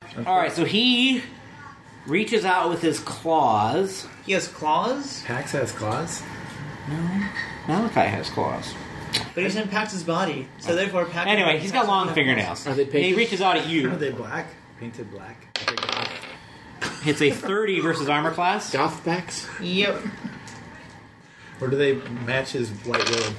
All right, so he reaches out with his claws. He has claws? Pax has claws? No, Malachi has claws. But he's in Pax's body, so therefore Pax... Anyway, he's got long fingernails. Are they pink? He reaches out at Are you. they black? Painted black? Are they goth? Hits a 30 versus armor class. Goth packs? Yep. Or do they match his white robe?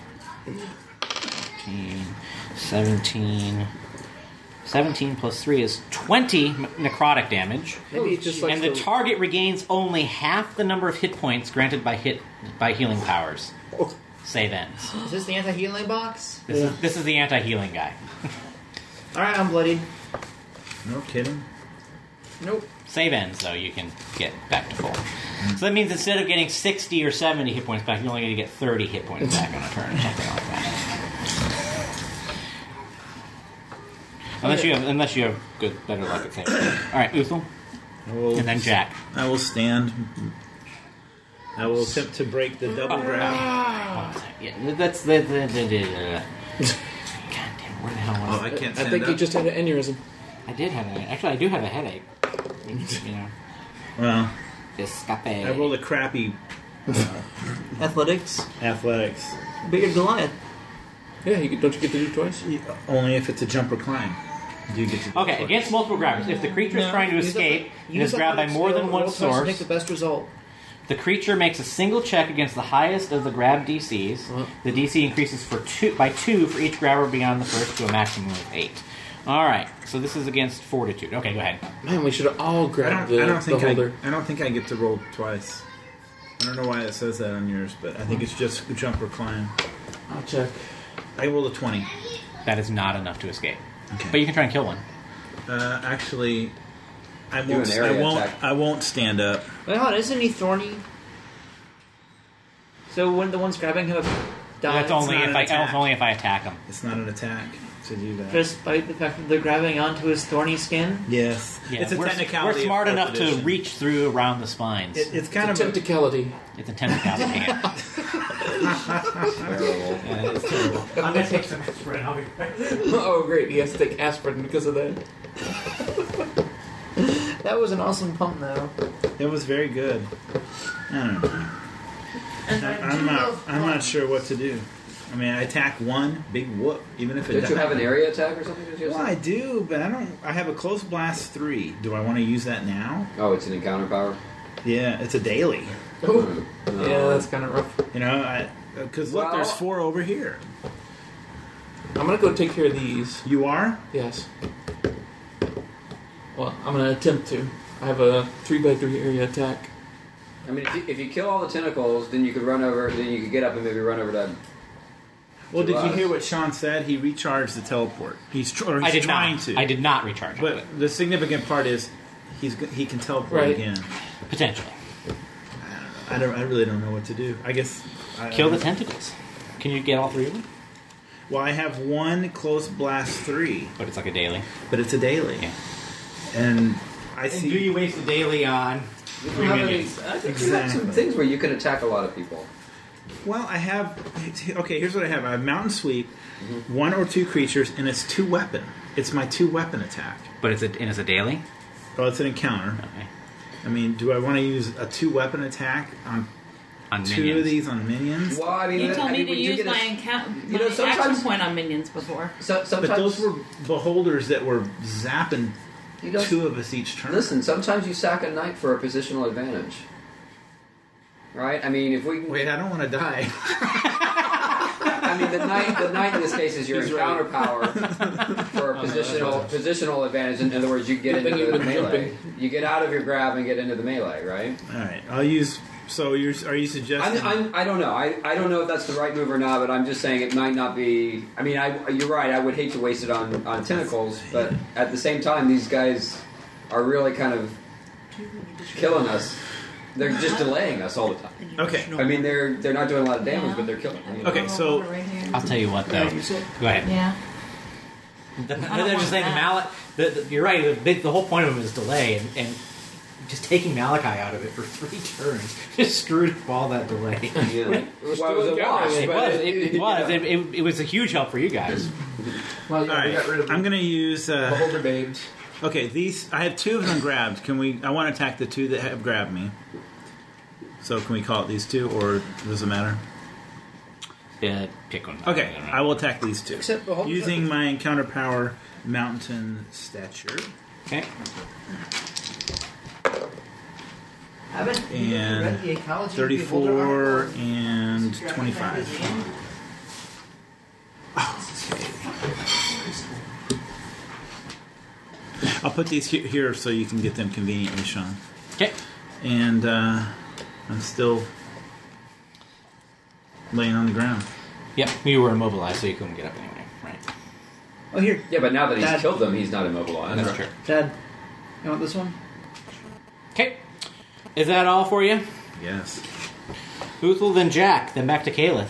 15, 17. 17 plus 3 is 20 necrotic damage. Maybe it's just like And the target regains only half the number of hit points granted by healing powers. Oh. Save ends. Is this the anti-healing box? This is the anti-healing guy. Alright, I'm bloodied. No kidding. Nope. Save ends, though, you can get back to full. So that means instead of getting 60 or 70 hit points back, you're only going to get 30 hit points back on a turn or something like that. Unless you have better luck at saving. Alright, Uthal. And then Jack. I will stand. I will attempt to break the double grab. Yeah, that's the God damn, where the hell was Oh, I can't I stand think up. you just had an aneurysm. I did have I do have a headache. You know. Well, Escape. I rolled a crappy Athletics. athletics. But you're Goliath. Yeah, don't you get to do twice? Only if it's a jump or climb. Do you get to do Okay, it against multiple grabbers. If the creature is trying to use escape and use is grabbed by more than one roll twice to source, Take the best result. the creature makes a single check against the highest of the grab DCs. Uh-huh. The DC increases by 2 for each grabber beyond the first to a maximum of 8. Alright, so this is against Fortitude. Okay, go ahead. Man, we should have all grabbed the holder. I don't think I get to roll twice. I don't know why it says that on yours, but I think it's just jump or climb. I'll check. I rolled a 20. That is not enough to escape. Okay. But you can try and kill one. Actually, I Do won't. an area attack. I won't stand up. Wait, hold on, isn't he thorny? So when the one's grabbing him dies, That's only not if an I attack. only if I attack him. It's not an attack to do that. despite the fact that they're grabbing onto his thorny skin. Yes, Yeah, it's a we're technicality. We're smart of enough to edition. reach through around the spines. It's kind It's a of technicality. It's a technicality. Yeah. Terrible. Yeah, it's terrible. I'm gonna take some aspirin. I'll be back. Oh, great. He has to take aspirin because of that. That was an awesome pump, though. It was very good. I don't know. I'm not sure what to do. I mean, I attack one, big whoop, even if it Did you doesn't. have an area attack or something? Did you Well, I do, but I don't. I have a close blast 3. Do I want to use that now? Oh, it's an encounter power. Yeah, it's a daily. Oh, No. yeah, that's kind of rough. You know, because look, Well- there's 4 over here. I'm going to go take care of these. You are? Yes. Well, I'm going to attempt to. I have a 3x3 area attack. I mean, if you kill all the tentacles, then you could run over. Then you could get up and maybe run over to. Well, did you us. hear what Sean said? He recharged the teleport. He's I did trying not. to. I did not recharge it, But the significant part is he can teleport Right. again. potentially. I really don't know what to do. I guess Kill the tentacles. Can you get all 3 of them? Well, I have one close blast 3, But it's like a daily. but it's a daily, Yeah. and I see. Do you waste a daily on You 3 have any- minions? I think you have some Exactly. things where you can attack a lot of people. Well, I have. Okay, here's what I have. I have Mountain Sweep, 1 or 2 creatures, and it's 2 weapon. It's my 2 weapon attack. But it's a daily? Oh, it's an encounter. Okay. I mean, do I want to use a 2 weapon attack on On 2 minions. of these on minions? Well, I mean, You told me to when you use get a- my You know, action sometimes- point on minions before. So, sometimes But those were beholders that were zapping you don't 2 of us each turn. listen. Sometimes you sack a knight for a positional advantage. Right? I mean, if we, Wait, I don't want to die. I mean, the knight in this case is your He's encounter right. power for a positional advantage. In other words, you get Good thing into you've the been melee. jumping. You get out of your grab and get into the melee, right? All right, I'll use. So, are you suggesting? I don't know. I don't know if that's the right move or not, but I'm just saying it might not be. I mean, you're right. I would hate to waste it on tentacles, but at the same time, these guys are really kind of killing us. They're just delaying us all the time. Okay. I mean, they're not doing a lot of damage, but they're killing. You know? Okay, so Right here. I'll tell you what, though. Go ahead. Yeah. They're want just saying the that. mallet. You're right. The whole point of them is delay, and just taking Malachi out of it for 3 turns just screwed up all that delay. Yeah. We're Well, still it was a wash. encountering It but was. It was. yeah. It was a huge help for you guys. Well, all yeah, we right, got rid of I'm going to use. beholder babes. Okay, these I have 2 of them grabbed. Can we? I want to attack the 2 that have grabbed me. So can we call it these 2, or does it matter? Pick one. Okay, I will attack these 2 Except the whole- using my encounter power, mountain stature, Okay. Haven't you And read the ecology of the beholder 34 article? and Graphic 25. magazine? I'll put these here so you can get them conveniently, Sean. Okay. And I'm still laying on the ground. Yep. You were immobilized, so you couldn't get up anyway. Right. Oh, here. Yeah, but now that he's Dad. killed them, he's not immobilized. That's true. Dad, you want this one? Okay. Is that all for you? Yes. Uthul, then Jack, then back to Caliph.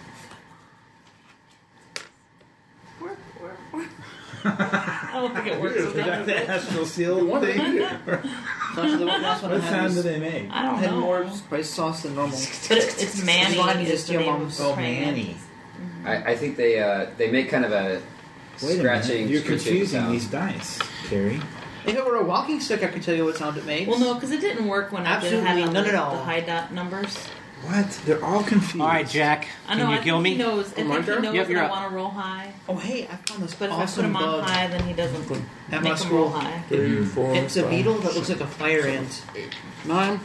I don't think it works. with that. the astral seal What did I do? Actually, the last one I What had sound was- do they make? I don't had know. more spice sauce than normal. But it's Manny. You wanted me to is the steal name Mom's- of oh, pregnant. Manny. I think they make kind of a Wait a scratching. minute. You're screeching confusing sound. these dice, Carrie. If it were a walking stick, I could tell you what sound it makes. Well, no, because it didn't work when I did Absolutely have none at the all. high dot numbers. What? They're all confused. All right, Jack. I know. Can you I kill think me? he knows. I think he turn? knows Yep, that you're I up. want to roll high. Oh, hey, I found this But if I put awesome him on bug high, then he doesn't at make my him school. roll high. 3, 4, It's a 5, beetle that looks like a fire ant. 9.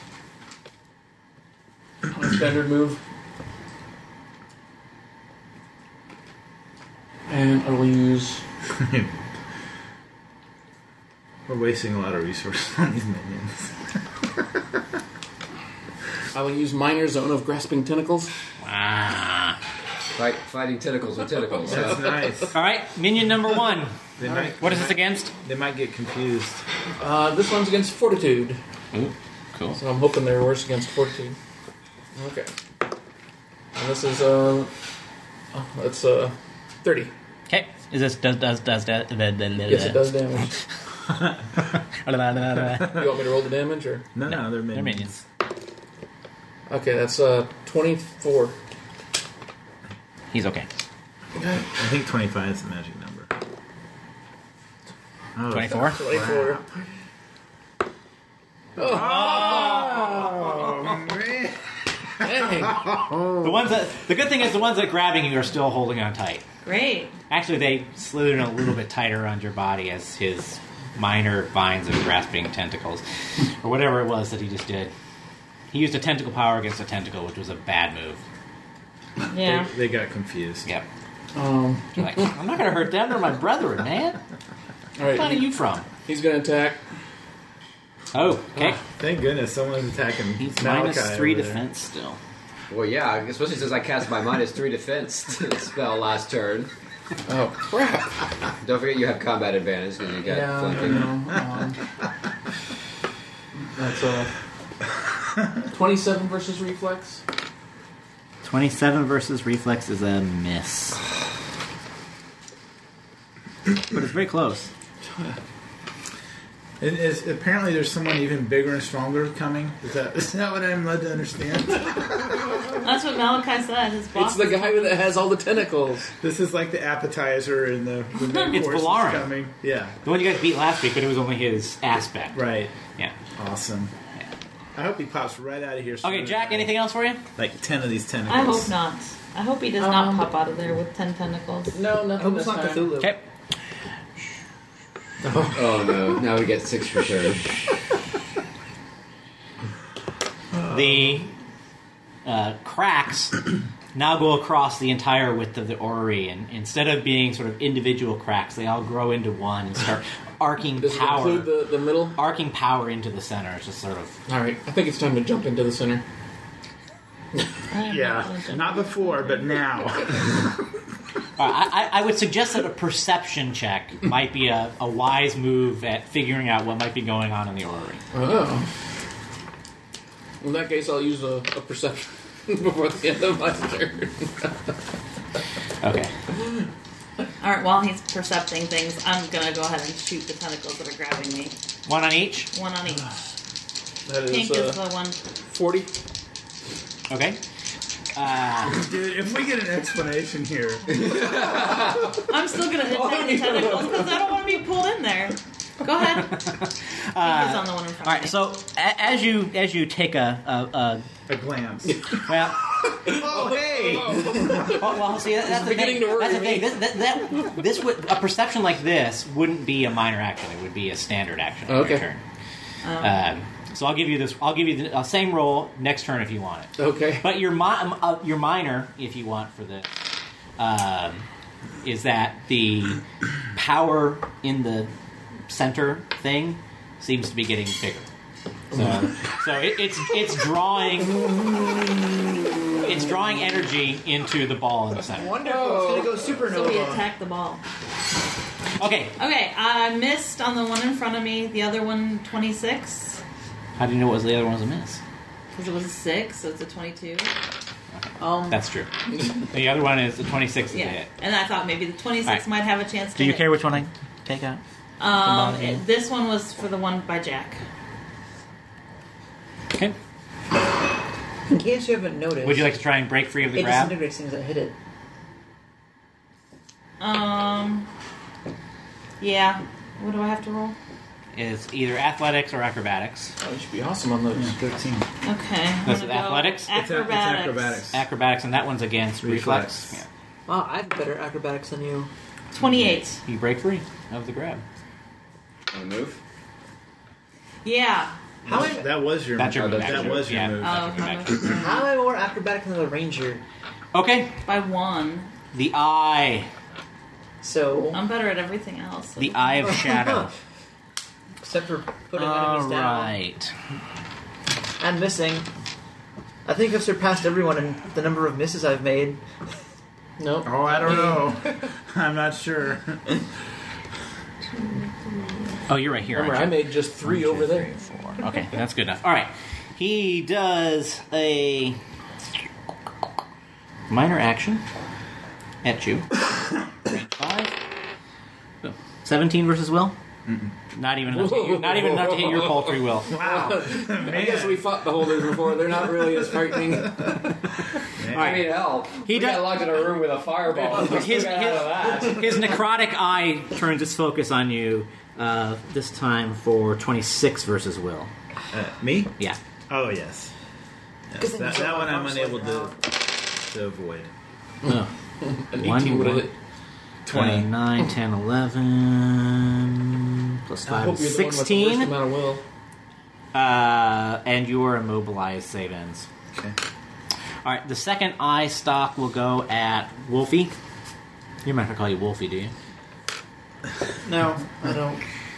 Standard move. And I will use. We're wasting a lot of resources on these minions. I will use Minor Zone of Grasping Tentacles. Ah. Fighting tentacles with tentacles. That's nice. All right, minion number 1. They might, What is this against? They might get confused. This one's against Fortitude. Ooh, cool. So I'm hoping they're worse against Fortitude. Okay. And this is that's 30. Okay. Is this does Yes, it does damage. You want me to roll the damage or? No, they're minions. They're minions. Okay, that's 24. He's okay. I think 25 is the magic number. Oh, 24. 24. Oh, man. Dang. The good thing is the ones that are grabbing you are still holding on tight. Great. Actually, they slid in a little bit tighter around your body as his minor vines of grasping tentacles, or whatever it was that he just did. He used a tentacle power against a tentacle, which was a bad move. Yeah. They got confused. Yep. All You're like, I'm not going to hurt them. They're my brethren, man. Where are right, you from? he's going to attack. Oh, okay. Thank goodness someone's attacking. He's Malachi minus 3 over there. defense still. Well, yeah, especially since I cast my -3 defense spell last turn. Oh, crap. Don't forget you have combat advantage because you got Yeah, flanking. That's 27 versus Reflex. 27 versus reflex is a miss. But it's very close. And apparently there's someone even bigger and stronger coming. Is that what I'm led to understand? That's what Malachi said. His boss. It's the guy that has all the tentacles. This is like the appetizer and the main It's course is Valarin. coming. Yeah, The one you guys beat last week, but it was only his aspect. right. Yeah. Awesome. I hope he pops right out of here. sooner Okay, Jack, than- anything else for you? Like 10 of these tentacles. I hope not. I hope he does not pop out of there with 10 tentacles. No, I nothing hope this it's not time. Cthulhu. Okay. Oh no! Now we get 6 for sure. The cracks now go across the entire width of the orrery, and instead of being sort of individual cracks, they all grow into one and start arcing Does it power. include the middle? Arcing power into the center. It's just sort of. All right, I think it's time to jump into the center. Yeah, not before, but now. I would suggest that a perception check might be a wise move at figuring out what might be going on in the orrery. Oh. In that case, I'll use a perception before the end of my turn. Okay. Alright, while he's percepting things, I'm gonna go ahead and shoot the tentacles that are grabbing me. One on each. One on each. That Pink is is the one. 40. Okay. Dude, if we get an explanation here. I'm still gonna attack the tentacles because I don't want to be pulled in there. Go ahead. Focus on the one in front All right. of me. So as you take a A glance. well. Oh, hey! Well, see, that's the beginning thing. to worry That's the me. thing. This would a perception like this wouldn't be a minor action. It would be a standard action on Okay. your turn. So I'll give you this. I'll give you the same roll next turn if you want it. Okay. But your minor, if you want for this, is that the power in the center thing seems to be getting bigger. So it's drawing energy into the ball in the center. Wonderful. It's going to So we go supernova. attack the ball. Okay. Okay, I missed on the one in front of me. The other one, 26. How do you know what was the other one was a miss? Because it was a 6, so it's a 22. That's true. The other one is the 26 is a Yeah. hit. And I thought maybe the 26 All right. might have a chance to Do you hit. care which one I take out? This one was for the one by Jack. Okay. In case you haven't noticed, Would you like to try and break free of the it grab? disintegrates things that hit it. Yeah. What do I have to roll? It's either athletics or acrobatics. Oh, you should be awesome on those. 13. Okay. I'm That's gonna go athletics? It's Acrobatics. acrobatics. Acrobatics, and that one's against reflex. Reflex. Wow, I have better acrobatics than you. 28. Yeah. You break free of the grab. Want to move? Yeah. How That, am, that was your That's your move. move. That was your Yeah. move. That's your how move. much? how am I more acrobatic than the ranger? Okay. By 1. The eye. So, I'm better at everything else. The eye of shadow. except for putting All enemies down right. and missing, I think I've surpassed everyone in the number of misses I've made. Nope. Oh, I don't know. I'm not sure. Oh, you're right here. Remember, I aren't you? made just 3 over there. 4. Okay, that's good enough. All right. He does a minor action at you. Range 5. So, 17 versus Will? Not even enough to hit not even enough to hit your paltry will. Wow. I guess we fought the holders before. They're not really as frightening. I mean, hell, He we does- got locked in a room with a fireball. We still got out of that. His necrotic eye turns its focus on you, this time for 26 versus Will. Me? Yeah. Oh, yes. Good thing That, you that one I'm arm unable slinging to avoid. Oh. An One 18 would have would- hit. 20. 9, 10, 11, plus I 5 hope is you're the one with the worst 16. amount of will. And your immobilized save ends. Okay. Alright, the second eye stock will go at Wolfie. You might have to call you Wolfie, do you? No, I don't.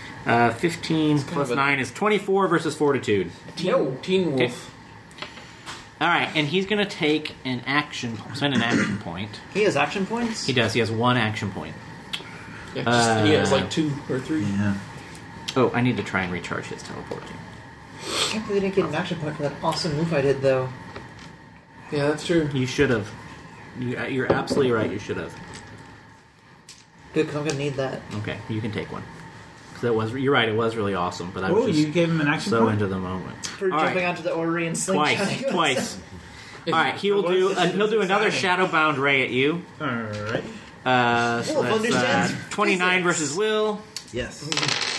15 plus of a- 9 is 24 versus Fortitude. Teen Wolf. Okay. Alright, and he's going to take an action, spend an action point. He has action points? He does, he has one action point. Yeah, just, he has like 2 or 3. Yeah. Oh, I need to try and recharge his teleport too. I can't believe I didn't get an action point for that awesome move I did, though. Yeah, that's true. You should have. You're absolutely right, you should have. Good, because I'm going to need that. Okay, you can take one. 'Cause that was, you're right, it was really awesome, but I was Oh, just you gave him an action so point? into the moment. For All jumping right. onto the orrery and slingshotting. Twice. All right, he will do another shadow-bound ray at you. Alright. So Wolf that's understands 29 physics. versus Will. Yes.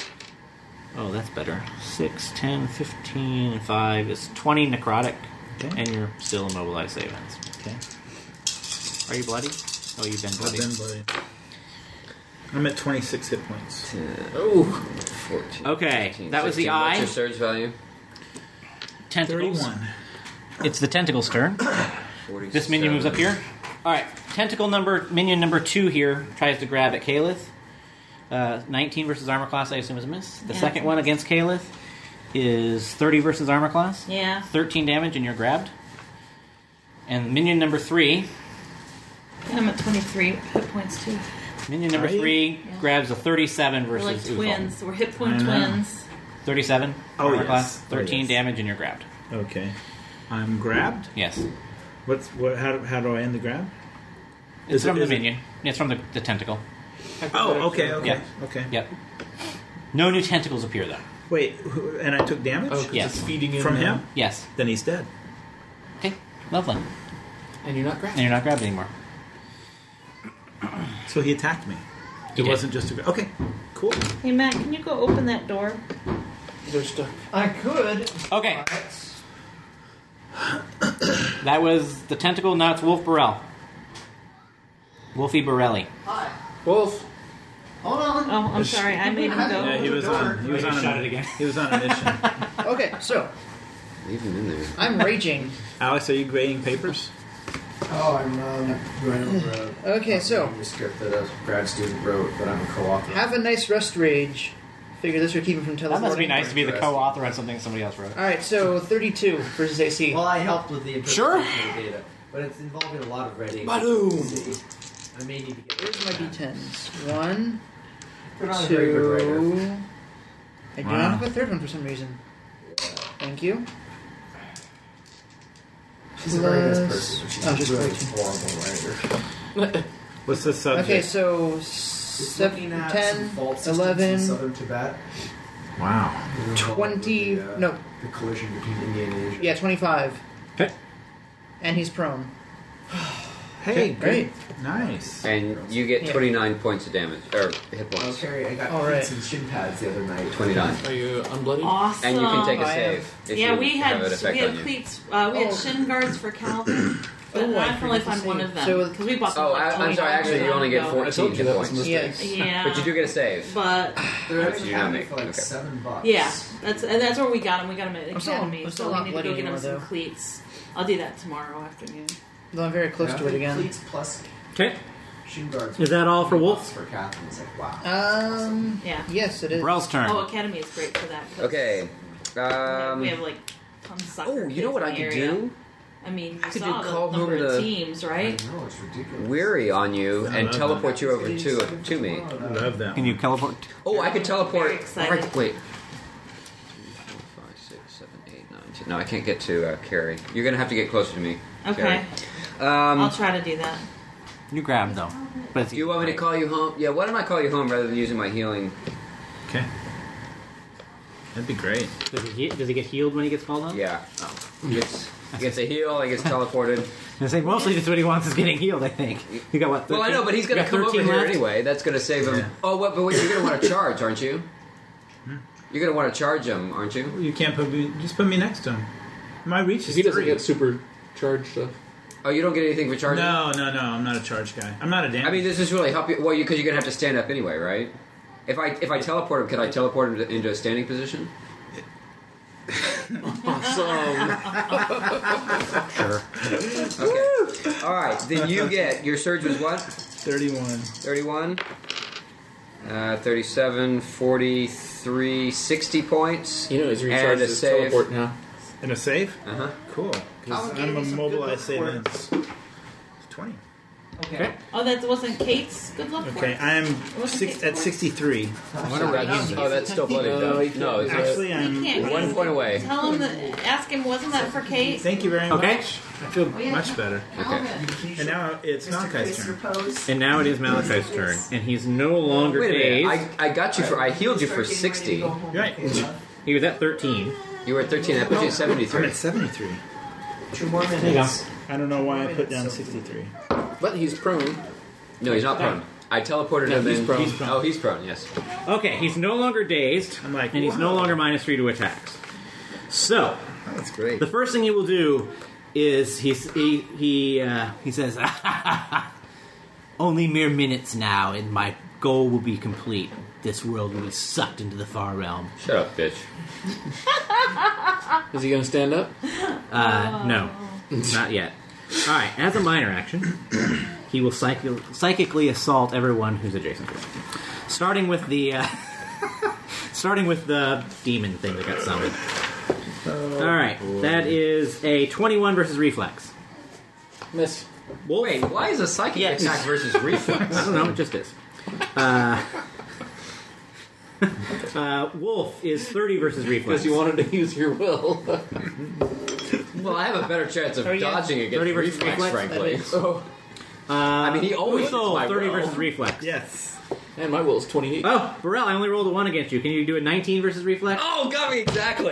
Oh, that's better. 6, 10, 15, and 5 is 20 necrotic, Okay. and you're still immobilized save ends. Okay. Are you bloody? Oh, you've been bloody. Then bloody. I'm at 26 hit points. Oh, 14, Okay, 15, that was the 16. eye. What's your surge value? Tentacles. 31. It's the tentacle's turn. 47. This minion moves up here. All right, minion number 2 here tries to grab at Calith. 19 versus armor class, I assume is a miss. The Yeah. second one against Calith is 30 versus armor class. Yeah. 13 damage and you're grabbed. And minion number 3. I'm at 23 hit points too. Minion number Are you? 3 Yeah. grabs a 37 We're versus like Uthal. twins. We're hit point I know. twins. 37 Oh, armor yes. class. Oh, 13 yes. damage and you're grabbed. Okay. I'm grabbed. Yes. How do I end the grab? It's from the is it- minion. It's from the tentacle. Oh, okay, okay, Yeah. okay. Yep. No new tentacles appear though. Wait, and I took damage? Oh, 'cause Yes. it's feeding in From him? Yes. Then he's dead. Okay. Lovely. And you're not grabbed. And you're not grabbed anymore. So he attacked me. He It did. wasn't just a... Okay, Cool. Hey Matt, can you go open that door? They're stuck. I could. Okay. but- That was the tentacle. Now it's Wolf Burrell. Wolfie Borelli. Hi. Wolf. Hold on. Oh, I'm sorry. I made him go. Yeah, he was on. He was on. Shut it again. He was on a mission. Okay, so Leave him in there. I'm raging. Alex, are you grading papers? Oh, I'm going over Okay, so manuscript that a grad student wrote that I'm a co-author. have a nice rest rage. Figure this would keep him from That teleporting. must be nice to be the co-author on something somebody else wrote. All right, so 32 versus AC. Well, I helped with the Sure. interpretation of the data, but it's involving a lot of reading. Badoom! I may need to get. Here's my d10s. 1, You're not a very good writer. 2. I do Wow. not have a third one for some reason. Thank you. She's a very nice Plus- person, but she's oh, a just really writing. horrible writer. What's the subject? Okay, so It's looking at some 10, fault systems 11, in southern Tibet. Wow. 20. The, No, the collision between India and Asia. yeah, 25. Okay. And he's prone. Hey, Great. Nice. And you get Yeah. 29 points of damage, or hit points. Okay, I got All right. cleats and shin pads the other night. 29. Are you unbloodied? Awesome. And you can take a I am. save if Yeah, you we had have an effect on you. cleats. We had shin guards for Calvin, but Oh, I I can only forgot to find one say. of them So- because we bought them. Oh, like I'm sorry. 25 Actually, you only get ago. 14 I told you hit that was a points. mistake. Yes. Yeah, But you do get a save. But They're Which actually you don't having make. for like Okay. $7. yeah, that's where we got them. We got them at I'm still- Academy, I'm still so we not need to go bloody get them anymore, some though. cleats. I'll do that tomorrow afternoon. Though I'm very close to it again. Cleats plus Okay. shin guards. Is that all for Wolf? For Catherine, it's like wow. Yeah. Yes, it is. Burrell's turn. Oh, Academy is great for that. 'cause Okay. we have like tons of soccer Oh, you know what I kids in could the area. do? I mean, you could saw do the call number home of the- teams, I right? know, it's ridiculous. Weary on you and love teleport you over to me. I love that. Can you teleport? Oh, I could teleport. Very excited. Right, wait. 3, 4, 5, 6, 7, 8, 9, 10. No, I can't get to Carrie. You're gonna have to get closer to me. Okay, Carrie. I'll try to do that. You grab though. But it's Do you want me to call you home? Yeah, why don't I call you home rather than using my healing? Okay. That'd be great. Does he get healed when he gets called on? Yeah. He gets a heal. He gets teleported. I say mostly just what he wants is getting healed. I think you got what? 13? Well, I know, but he's You gonna got come over 13 here left? anyway. That's gonna save him. Yeah. Oh, what? But wait, you're gonna want to charge, aren't you? You're gonna want to charge him, aren't you? You can't put me. Just put me next to him. My reach is He doesn't 3. get super charged stuff. Oh, you don't get anything for charging? No. I'm not a charge guy. I'm not a damage. I mean, does this really help you? Well, because you're gonna have to stand up anyway, right? If I teleport him, can I teleport him into a standing position? Awesome. Sure. Okay. All right. Then you get your surge was what? 31. 31, 37, 43, 60 points. You know, he's And recharged a his save. teleport now. And a save? Uh huh. Cool. I'll Because give I'm you some good immobilized luck for savings. 20. Okay. Oh, that wasn't Kate's. Good luck for Okay, it. I'm Wasn't Kate's at one? 63. Oh, that's still bloody No, though. he can't. No, it's Actually, You I'm. can't. 1 point away. Tell him that. Ask him. Wasn't that for Kate? Thank you very Okay. much. I feel much better. Okay. And now it's Malachi's turn. And now it is Malachi's turn, and he's no longer Wait a dazed. minute. I got you for. I healed you for 60. Right. He was at 13. You were at 13. I put you at I'm 73. at 73. 2 more minutes. I don't know why I put down 63. But he's prone. No, he's not prone. I teleported No, him he's in. prone. He's prone. Oh, he's prone. Yes. Okay, he's no longer dazed, I'm like, and he's no wow. longer -3 to attacks. So, That's great. the first thing he will do is he says, "Only mere minutes now, and my goal will be complete. This world will be sucked into the far realm." Shut up, bitch. Is he going to stand up? No, not yet. All right. As a minor action, he will psychically assault everyone who's adjacent to him, starting with the demon thing that got summoned. All right, that is a 21 versus reflex. Miss. Wolf? Wait, why is a psychic Yes. attack versus reflex? I don't know. It just is. Wolf is 30 versus reflex. Because you wanted to use your will. Well, I have a better chance of Oh, yeah. dodging against 30 versus reflex, reflex? frankly. Oh, I mean, he always hits Uthul, my 30 will. versus reflex. Yes. and my will is 28. Oh, Burrell, I only rolled a 1 against you. Can you do a 19 versus reflex? Oh, got me exactly.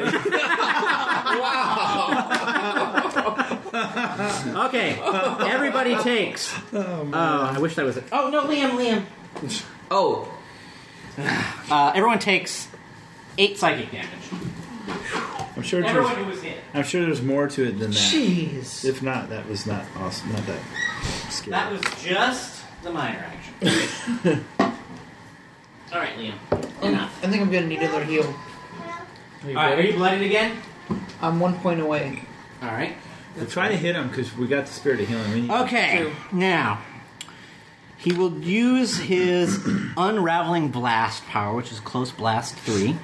Okay, everybody takes. Oh, I wish that was it. Oh, no, Liam. Oh, Everyone takes 8 psychic damage. I'm sure. Everyone who was hit. I'm sure there's more to it than that. Jeez. If not, that was not awesome. Not that scary. That was just the minor action. All right, Liam. Enough. I think I'm gonna need another heal. All right, are you bloodied again? I'm 1 point away. All right. We'll try to hit him because we got the spirit of healing. We need Okay, now he will use his Unraveling Blast power, which is Close Blast 3.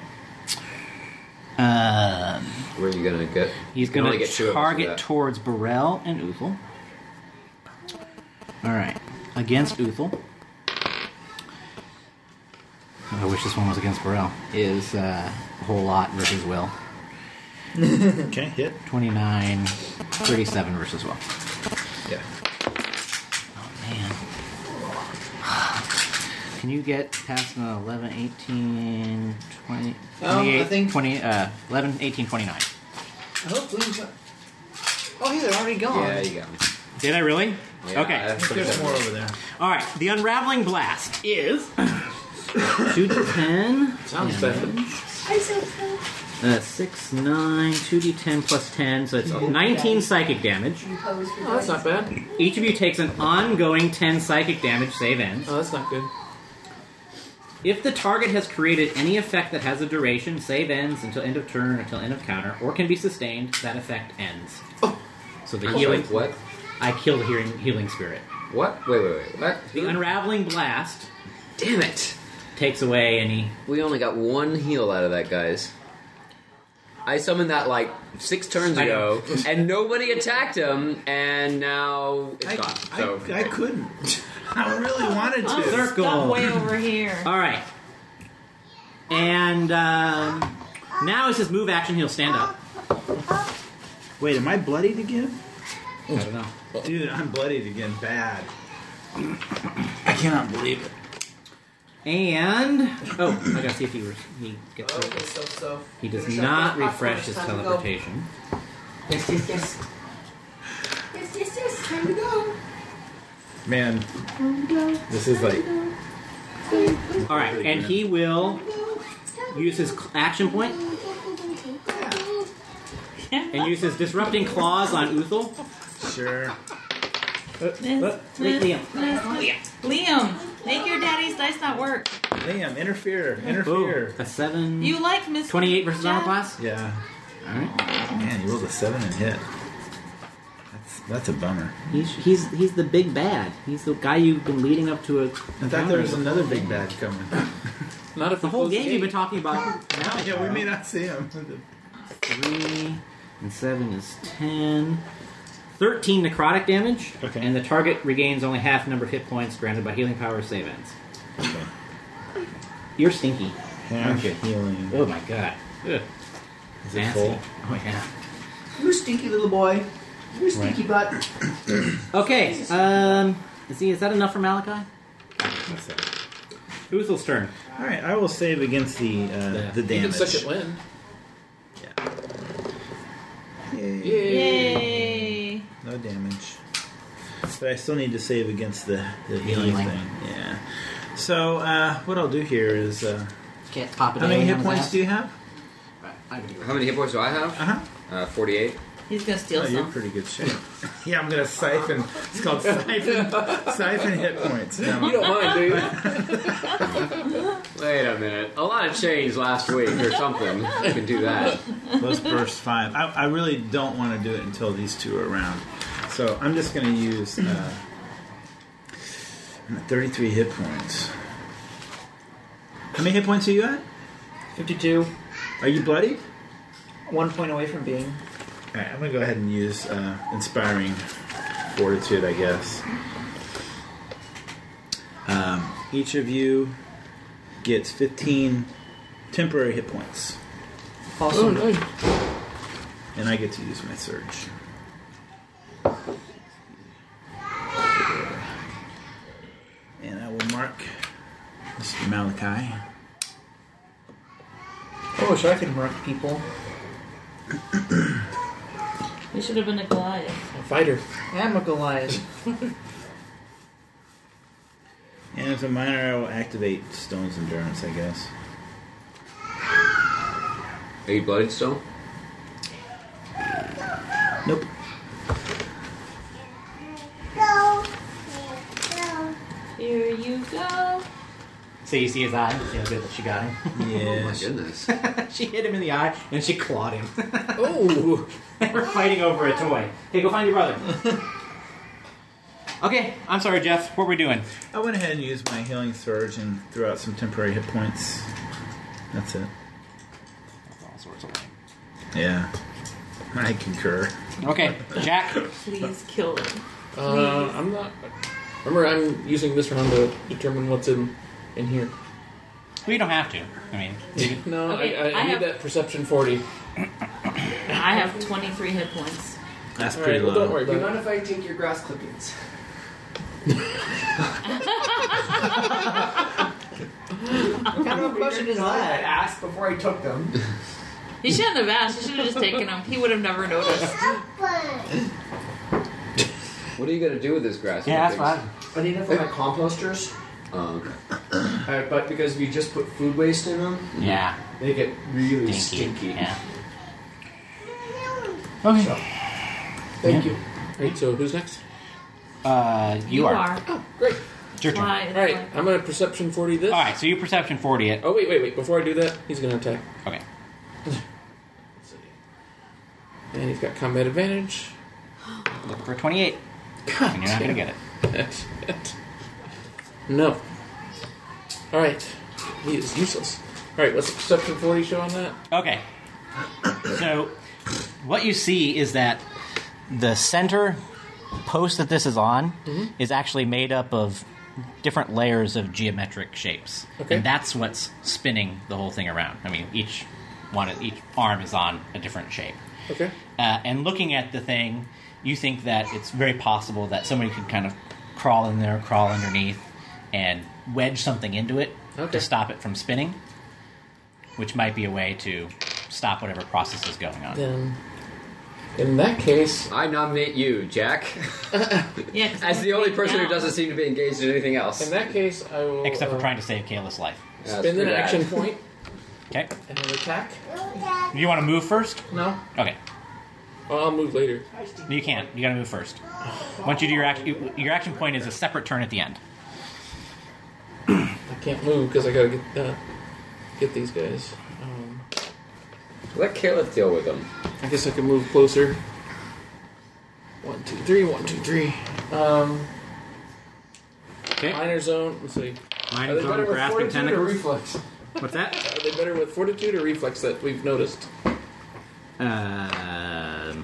Where are you gonna get? He's You can going only to get 2 of us target with that. towards Burrell and Uthal. All right, against Uthal. I wish this one was against Burrell. Is a whole lot versus Will. Okay, hit. 29, 37 versus Will. Yeah. Oh, man. Can you get past 11, 18, 20, 28, I think- 20, 11, 18, 29? I hope Liam's not... Oh, hey, they're already gone. Yeah, you got me. Did I really? Yeah, Okay. that's pretty There's good. more over there. All right. The Unraveling Blast is 2 to 10. Sounds bad. 6, 9, 2d10 plus 10, so it's 19 psychic damage. Oh, that's not bad. Each of you takes an ongoing 10 psychic damage, save ends. Oh, that's not good. If the target has created any effect that has a duration, save ends until end of turn, until end of counter, or can be sustained, that effect ends. So the I'm healing... sorry, what? I kill the healing spirit. What? Wait. What? The Unraveling Blast Damn it! takes away any... We only got 1 heal out of that, guys. I summoned that like 6 turns I ago, and nobody attacked him, and now it's gone. So I couldn't. I really wanted I'm to. Circle. stuck way over here. All right. And now is his move action. He'll stand up. Wait, am I bloodied again? I don't know. Dude, I'm bloodied again. Bad. I cannot believe it. And I gotta see if he gets Okay, it. so. He does Finish up not those refresh popcorn, his it's time to go. teleportation. Yes. Yes, time to go. Man, this is like... All right, and he will use his action point and use his disrupting claws on Uthal. Sure. Liam, make your daddy's dice not work. Liam, interfere. Ooh, a 7. You like Miss 28 versus armor Jack? class. Yeah. All right. Man, he rolled a 7 and hit. That's a bummer. He's the big bad. He's the guy you've been leading up to a. I thought there was another big bad coming. Not if The we whole close game the you've been gate. talking about. Now, Yeah, we may not see him. 3 and 7 is 10. 13 necrotic damage. Okay. And the target regains only half number of hit points granted by healing power save ends. Okay. You're stinky. Half healing. Oh my god. Ugh. Is it Nasty. full? Oh yeah. You stinky little boy. You stinky butt. Okay. Is that enough for Malachi? That's it. Uthal's turn. All right, I will save against the You can damage. second win. Yay. Yay! No damage. But I still need to save against the healing Healing. thing. Yeah. So what I'll do here is Can't pop it. how many hit points do you have? how many hit points do I have? Uh-huh. 48. He's gonna steal Oh, you're some. pretty good shape. Yeah, I'm gonna siphon. It's called siphon hit points. No. You don't mind, do you? Wait a minute. A lot of change last week or something. You can do that. Let's burst 5. I really don't want to do it until these two are around. So I'm just going to use I'm at 33 hit points. How many hit points are you at? 52. Are you bloodied? 1 point away from being. Alright, I'm going to go ahead and use Inspiring Fortitude, I guess. Each of you gets 15 temporary hit points. Awesome. Oh, nice. And I get to use my surge. And I will mark Mr. Malachi. I wish I could mark people. He should have been a Goliath. A fighter. I'm a Goliath. And as a minor, I will activate Stone's Endurance, I guess. Are you bloodied still? Nope. Here you go. So you see his eye? See how good that she got him? Oh my Yeah. goodness. She hit him in the eye, and she clawed him. Oh! And we're fighting over a toy. Hey, go find your brother. Okay, I'm sorry, Jeff. What were we doing? I went ahead and used my Healing Surge and threw out some temporary hit points. That's it. All sorts of Yeah. I concur. Okay, Jack. Please kill him. I'm not. Remember, I'm using this round to determine what's in here. We don't have to. I mean, No, Okay, I I need have- that perception 40. I have 23 hit points. That's All pretty right, well, low. don't worry Do you about mind if I take your grass clippings? What kind of a question is I that? asked before I took them. He shouldn't have asked. He should have just taken them. He would have never noticed. What are you going to do with this grass? yeah, that's clippings? fine. I need it for my composters. Oh, okay. But because if you just put food waste in them, Yeah, they get really stinky. stinky. Yeah. Okay. Thank you. Alright, so who's next? You are. Oh, great. It's your turn. Why? Alright, I'm going to perception 40 this. All right, so you perception 40 it. Oh, wait. Before I do that, he's going to attack. Okay. Let's see. And he's got combat advantage. Look for 28. God And you're not going to get it. it. No. Alright. He is useless. Alright, what's the perception 40 show on that? Okay. So, what you see is that the center post that this is on is actually made up of different layers of geometric shapes. Okay. And that's what's spinning the whole thing around. I mean, each arm is on a different shape. Okay. And looking at the thing, you think that it's very possible that somebody could kind of crawl in there, crawl underneath, and wedge something into it Okay. to stop it from spinning, which might be a way to stop whatever process is going on. Then, in that case, I nominate you, Jack, Yeah, 'cause as I'm the only freaked person who out. doesn't seem to be engaged in anything else. in that case, I will Except for trying to save Kayla's life. Yeah, spend screw an that. action point Okay. and an attack. You want to move first? No, Okay. I'll move later. You can't. You got to move first. Once you do your action point is a separate turn at the end. I can't move because I gotta get these guys. Let Caleb deal with them. I guess I can move closer. 1, 2, 3. 1, 2, 3. Okay. Minor zone. Let's see. Mine Are is they on better with grasping fortitude or tentacles. reflex? What's that? Are they better with fortitude or reflex that we've noticed? I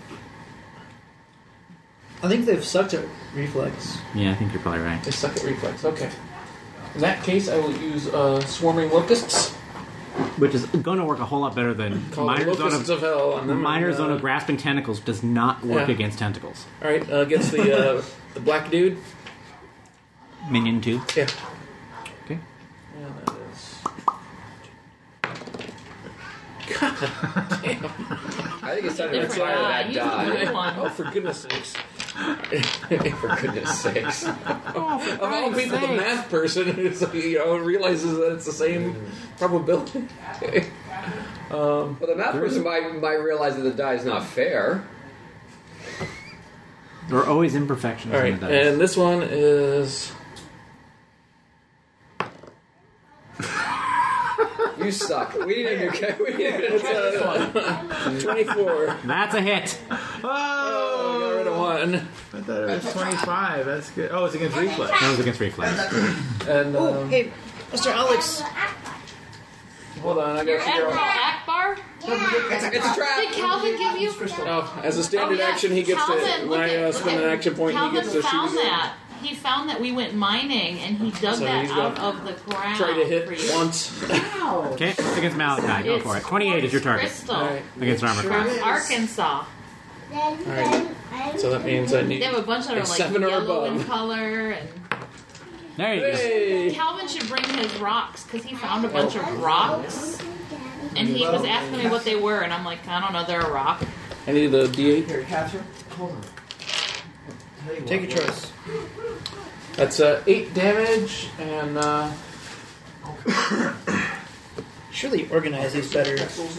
think they've sucked at reflex. Yeah, I think you're probably right. They suck at reflex. Okay. In that case, I will use swarming locusts. Which is going to work a whole lot better than Called minor locusts zone of hell on them. minor and, zone of grasping tentacles does not work Yeah. against tentacles. All right, against the black dude. Minion 2. Yeah. Okay. And that is. God damn. I think it's time to Different retire guy. that Use the die. blue one. Oh, for goodness sakes. For goodness sakes. Of all people, the math person who's realizes that it's the same probability. Well, the math person might realize that the die is not fair. There are always imperfections All in right, the dice. and this one is. You suck. We need a new We need a new It's 24. That's a hit. Oh, I got rid of one. I thought it was 25. That's good. Oh, it's against reflex. That was against reflex. And Oh, hey, Mr. Alex. hold on, I gotta figure Admiral out. Akbar? It's a trap. Did Calvin give you? Oh, as a standard Oh, yeah. action, he gets to. Calvin, When look I at- spend look an at- action point, he Calvin gets to shoot found his that. He found that we went mining, and he dug So that he's out got- of the ground. Try to hit for you. once. Okay, it's against Malachi. Go It's for it. 28 is your target. Crystal Alright. Against armor from class. Arkansas. Alright. So that means I need. They have a bunch that are A like 7 or yellow in above. color, and There you go. Hey! Calvin should bring his rocks because he found a bunch of rocks, and he was asking me what they were, and I'm like, I don't know, they're a rock. I need a D8. Here, Catherine, hold on. Take your choice. That's 8 damage, and Surely organize these better.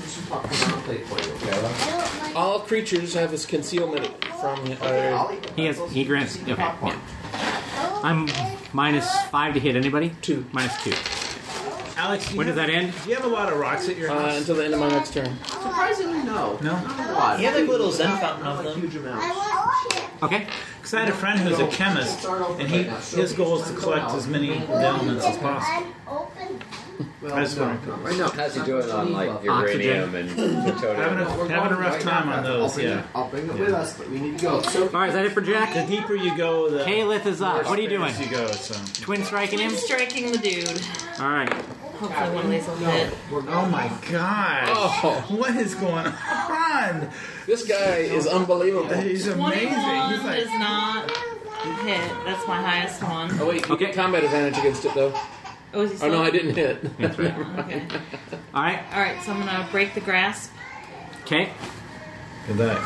all creatures have this concealment from. He grants. Okay, yeah. I'm -5 to hit anybody. 2 -2. Alex, do you When does have- that end? Do you have a lot of rocks at your house? until the end of my next turn. Surprisingly, no. No? Not a lot. You have like a little Zen fountain of Not like them. huge amounts. Okay. Because I had a friend who's a chemist, and his goal is to collect as many elements as possible. Well, I just no, wanted to- not right now. How's he doing on like Oxygen. uranium and plutonium? Having a rough time on those, yeah. I'll bring it with us, but we need to go. So, All right, is that it for Jack? The deeper you go, the Kalith is up. What are you doing? you go. So. Twin striking him? Striking the dude. All right. Hopefully one of these will hit. Oh my gosh! Oh. What is going on? This guy is unbelievable. He's amazing. 21 He's like, does not hit. That's my highest one. Oh wait, you Okay. get combat advantage against it though. Oh, is he Oh still? no, I didn't hit. Okay. All right. All right, so I'm gonna break the grasp. Okay. good luck.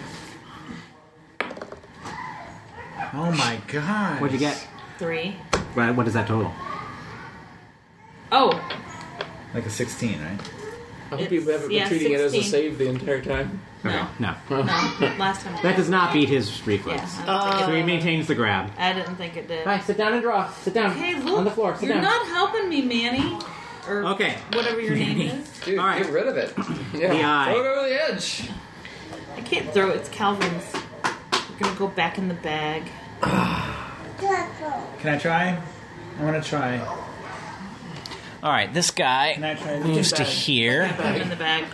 Oh my god! What'd you get? 3. What is that total? Oh, Like a 16, right? I hope you haven't been Yeah, treating it as a 16. save the entire time. Okay. no, No. no. Last time. That does not beat his Yeah, reflex. I don't So think he it maintains the grab. I didn't think it did. All right, sit down and draw. Sit down. Hey, look, on the floor. Sit you're down. not helping me, Manny. Or Okay. whatever your name is. Dude, All right. get rid of it. Yeah. The eye. Throw it over the edge. I can't throw it. It's Calvin's. We're gonna go back in the bag. Can I try? I want to try. All right, this guy Can I try? moves to here. Put him in the bag.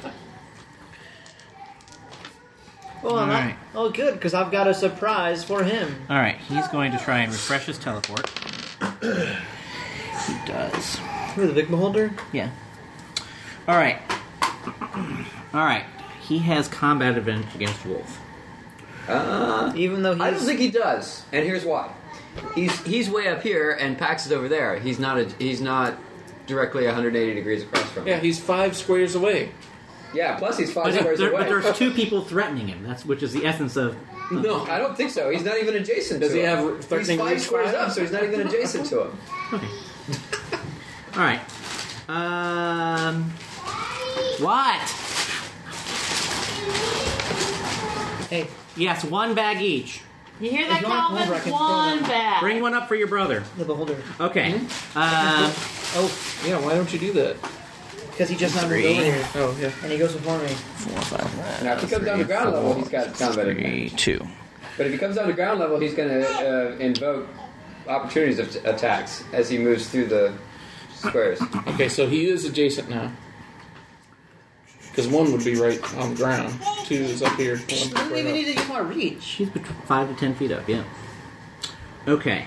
Well, All right. oh, good, because I've got a surprise for him. All right, he's going to try and refresh his teleport. He does. Who, the big beholder? Yeah. All right. All right. He has combat advantage against Wolf. Even though he's... I don't think he does, and here's why. He's way up here, and Pax is over there. He's not directly 180 degrees across from Yeah, him. he's 5 squares away. Yeah, plus he's 5 But, squares but away. there's 2 people threatening him. Which is the essence of. No, I don't think so. He's not even adjacent Does to he him. have He's 13 5 reach squares five? up, so he's not even adjacent to him. All right. What? Hey, Yes, 1 bag each. You hear that, If you want Calvin? more, I can One throw them. bag. Bring one up for your brother. the beholder. Okay. Oh, Yeah, why don't you do that? because he just now moved 3. over here. Oh, yeah. And he goes before me. 4, 5, Now, if he comes down to ground level, he's got combat advantage. 2. But if he comes down to ground level, he's going to invoke opportunities of attacks as he moves through the squares. Okay, so he is adjacent now. Because 1 would be right on the ground. 2 is up here. 1 I is don't right even up. need to use my reach. She's 5 to 10 feet up. Yeah. Okay.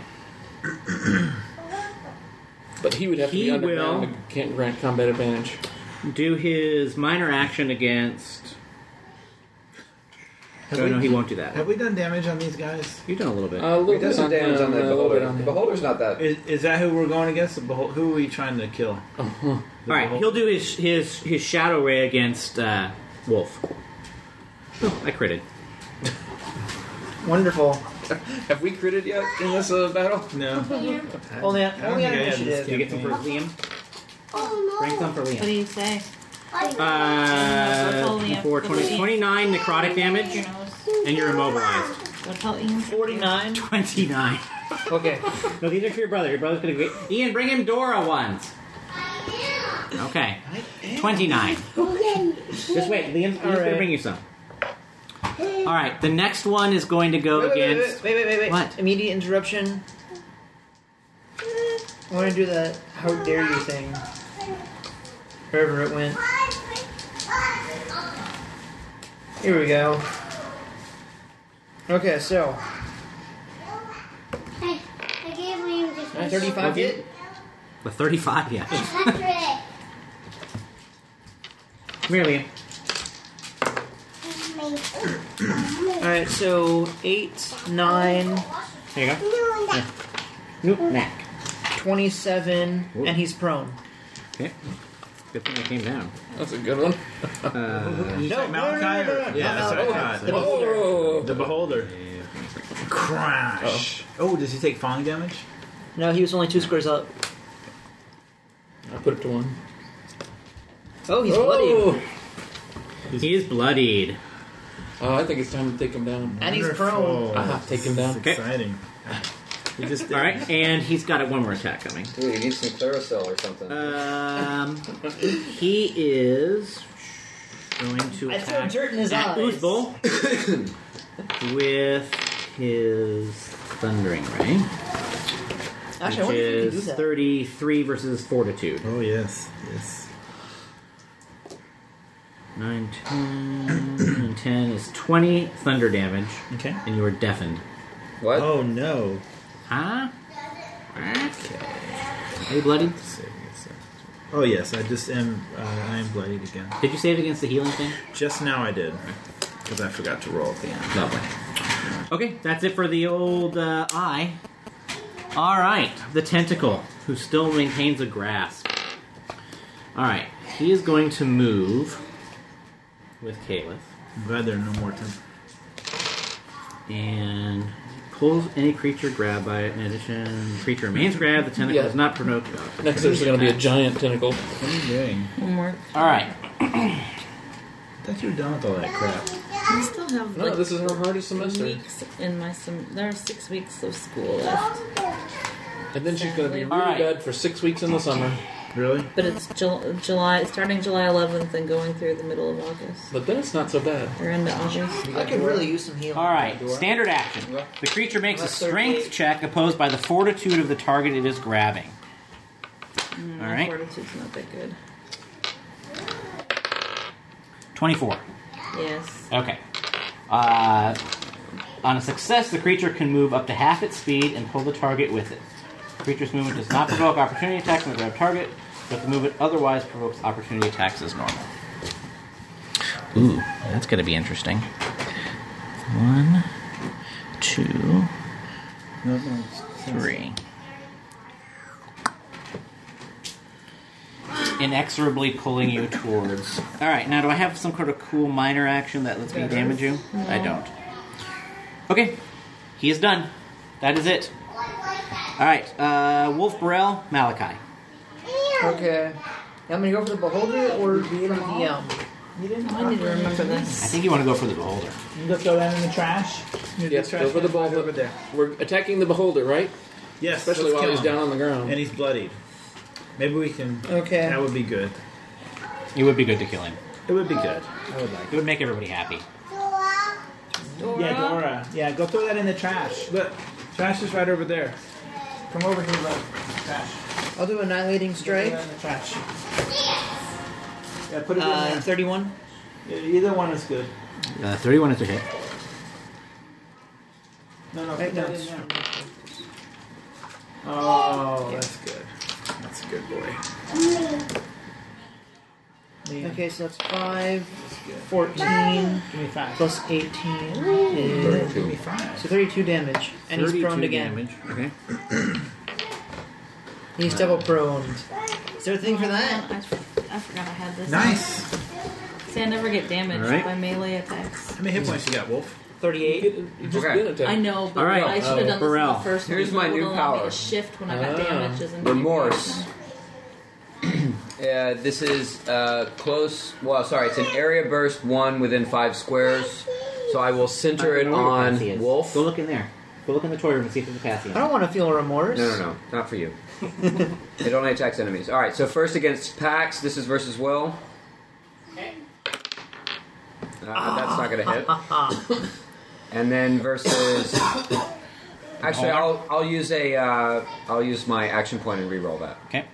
But he would have to He be underground will- to can't grant combat advantage. Do his minor action against. Oh no, he won't do that. Have we done damage on these guys? You've done a little bit. A little He does some damage on the a little beholder. bit on The him. beholder's not that. Is that who we're going against? Who are we trying to kill? All right, he'll do his shadow ray against Wolf. Oh, I critted. Wonderful. Have we critted yet in this battle? No. Only on think I had this initiative. Do you get some for Liam? Bring some for What do Liam. you say? For 29 necrotic damage, Your nose. and you're immobilized. What tell Ian? 49. 29. Okay. No, these are for your brother. Your brother's gonna get. Ian, bring him Dora ones. Okay. 29. Just wait. Liam's gonna right. bring you some. All right. The next one is going to go against. Wait. What? Immediate interruption. I want to do that how dare you thing. Wherever it went. Here we go. Okay, so. I gave Liam just 35 Okay. hit. The 35. Yeah. Patrick. Come here, Liam. Alright, so 8, 9, There you go. Yeah. Nope. Knack. 27, Whoop. and he's prone. Okay. Good thing I came down. That's a good one. No, Malachi? no. Yeah, that's what I thought. The beholder. Oh, The beholder. Crash. Oh, does he take falling damage? No, he was only 2 squares up. I put it to 1. Oh, he's bloody. He is bloodied. I think it's time to take him down. And he's Wonderful. prone. Aha, take him down. This is exciting. We just did. All right, and he's got one more attack coming. Ooh, you need some Claracel or something. He is going to I throw attack dirt in his at eyes. Uzbol with his Thundering Ray, Actually, I which wonder if you could do is that. 33 versus Fortitude. Oh, yes. Yes. 9, 10, and 10 is 20 thunder damage, Okay. and you are deafened. What? Oh, no. Huh? Are you bloodied? Oh, yes. I just am. I am bloodied again. Did you save against the healing thing? Just now I did. Because I forgot to roll at the end. Lovely. Okay, that's it for the old eye. Alright, the tentacle, who still maintains a grasp. Alright, he is going to move with Caliph I'm glad there are no more time. and pulls any creature grabbed by it. In addition, the creature remains grabbed, the tentacle Yeah. is not provoked. Next there's going to be a giant tentacle. What are you doing? Homework. Alright, I thought you were done with all that crap. I still have No, this is her hardest semester. weeks in my there are 6 weeks of school left, And then she's going to be really Alright. bad for 6 weeks in the summer. Really? but it's July, starting July 11th and going through the middle of August But then it's not so bad. or into August. I could really use some healing. alright, standard action. The creature makes a That's strength 38. check opposed by the fortitude of the target it is grabbing. My Alright. fortitude's not that good. 24. Yes. Okay. On a success, the creature can move up to half its speed and pull the target with it. The creature's movement does not provoke opportunity attacks on the grabbed target, but the movement otherwise provokes opportunity attacks as normal. Ooh, that's going to be interesting. 1, 2, No, 3. Inexorably pulling you towards. Alright, now do I have some sort of cool minor action that lets me damage you? I don't. Okay, he is done. That is it. Alright, Wolf Burrell, Malachi. Okay. I'm gonna go for the beholder or from DM. You didn't I need to remember I this. think you want to go for the beholder. You go throw that in the trash. Yes, go for the Right beholder. over there. We're attacking the beholder, right? Yes, Especially let's while kill he's him. down on the ground. And he's bloodied. Maybe we can. Okay. That would be good. It would be good to kill him. It would be good. I would like It would make everybody happy. Dora. Yeah, Dora. Yeah, go throw that in the trash. Look, trash is right over there. Come over here, look. Trash. I'll do annihilating Throw strike. that in the trash. Yeah, put it in there. 31. Yeah, either one is good. 31 is a hit. No, Right, put no, that in it's- there. Oh, That's good. That's a good boy. Okay, so that's 5, 14, Give me 5. plus 18 is... Give me 5. So 32 damage. And he's 32 prone again. damage. Okay. He's double prone. Is there a thing for that? I forgot I had this. Nice. See, I never get damaged Alright. by melee attacks. How many hit points you got, Wolf? 38. You just Okay. did attack. I know, but Alright. I should have done Burrell. this in the first one. Here's my It would new allow me power. to shift when I got Ah. damages and Remorse. This is close. Well, sorry, it's an area burst 1 within 5 squares. So I will center it on Wolf. Go look in there. Go look in the toy room and see if there's a passy. I don't want to feel remorse. No, not for you. It only attacks enemies. All right, so first against Pax, this is versus Will. That's not going to hit. And then versus. Actually, I'll use I'll use my action point and re-roll that. Okay.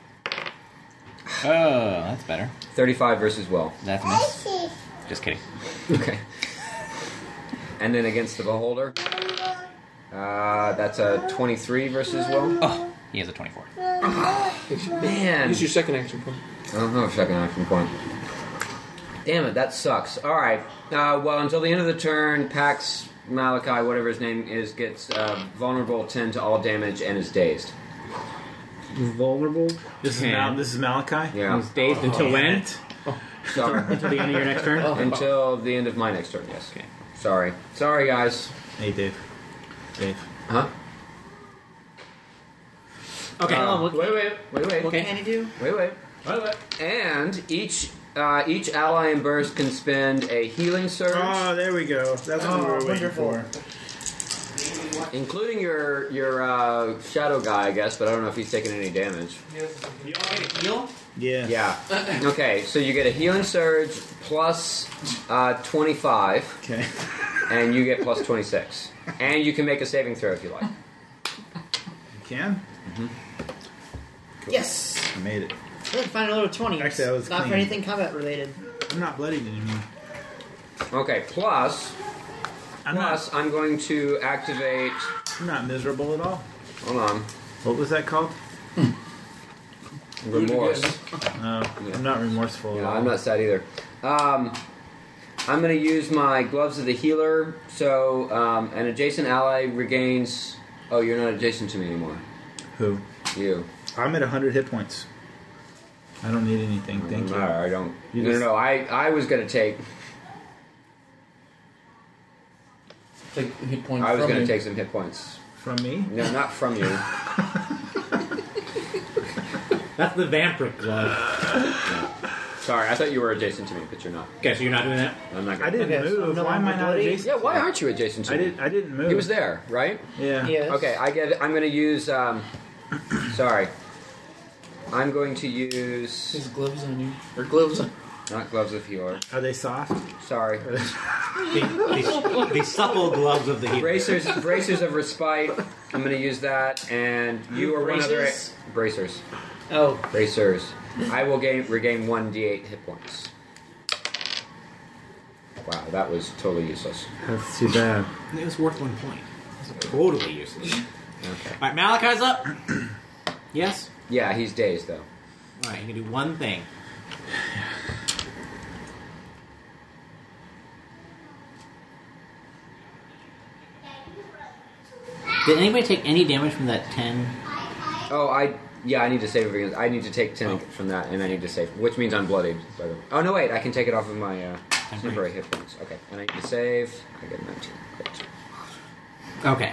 Oh, that's better. 35 versus Will. That's a miss. Just kidding. Okay. And then against the Beholder, that's a 23 versus Will. Oh, he has a 24. Man, Use your second action point. I don't have a second action point. Damn it, that sucks. All right. Well, until the end of the turn, Pax Malachi, whatever his name is, gets vulnerable 10 to all damage and is dazed. Vulnerable. This is Malachi? Yeah. He's dazed until when? Sorry. Until the end of your next turn? Until the end of my next turn, yes. Okay. Sorry, guys. Hey, Dave. Dave. Huh? Okay. Wait. What can he do? Wait. And each ally in burst can spend a healing surge, Oh, there we go. That's what we were waiting wonderful. for. including your shadow guy, I guess. But I don't know if he's taking any damage. You all get a heal? Yeah. Yeah. Okay, so you get a healing surge plus 25, Okay. and you get plus 26, and you can make a saving throw if you like. You can? Yes. I made it. Look, find a little 20. Actually, that was not clean. for anything combat related. I'm not bloodied anymore. Okay, plus I'm I'm going to activate. not miserable at all. Hold on, What was that called? remorse. No, I'm not remorseful at Yeah, all. I'm not sad either. I'm going to use my gloves of the healer. So an adjacent ally regains. Oh, you're not adjacent to me anymore. Who? You. I'm at 100 hit points. I don't need anything. Thank you. I don't. You No. just- I was going to take. Take hit points I was from going you. to take some hit points. From me? No, not from you. That's the vampiric glove. Sorry, I thought you were adjacent to me, but you're not. Okay, so you're not doing that? I'm not I going. didn't Okay, so move. no Why am I longer not bloody? adjacent? Yeah, why aren't you adjacent to me? I didn't move. He was there, right? Yeah. Yes. Okay, I'm going to use. Sorry. I'm going to use His gloves on you. Or gloves on. not gloves of healer. Are they soft? Sorry. The supple gloves of the healer. Bracers of respite. I'm going to use that, and you are one other Braces? bracers. Oh, Bracers. I will regain 1d8 hit points. Wow, that was totally useless. That's too bad. It was worth 1 point. It was totally useless. Okay. Alright, Malachi's up. Yes? Yeah, he's dazed though. Alright, you can do one thing. Did anybody take any damage from that 10? Oh, I need to save it against. I need to take 10 from that, and I need to save, which means I'm bloodied. By the way. Oh no, wait, I can take it off of my temporary hit points. Okay, and I need to save. I get 19. Great. Okay.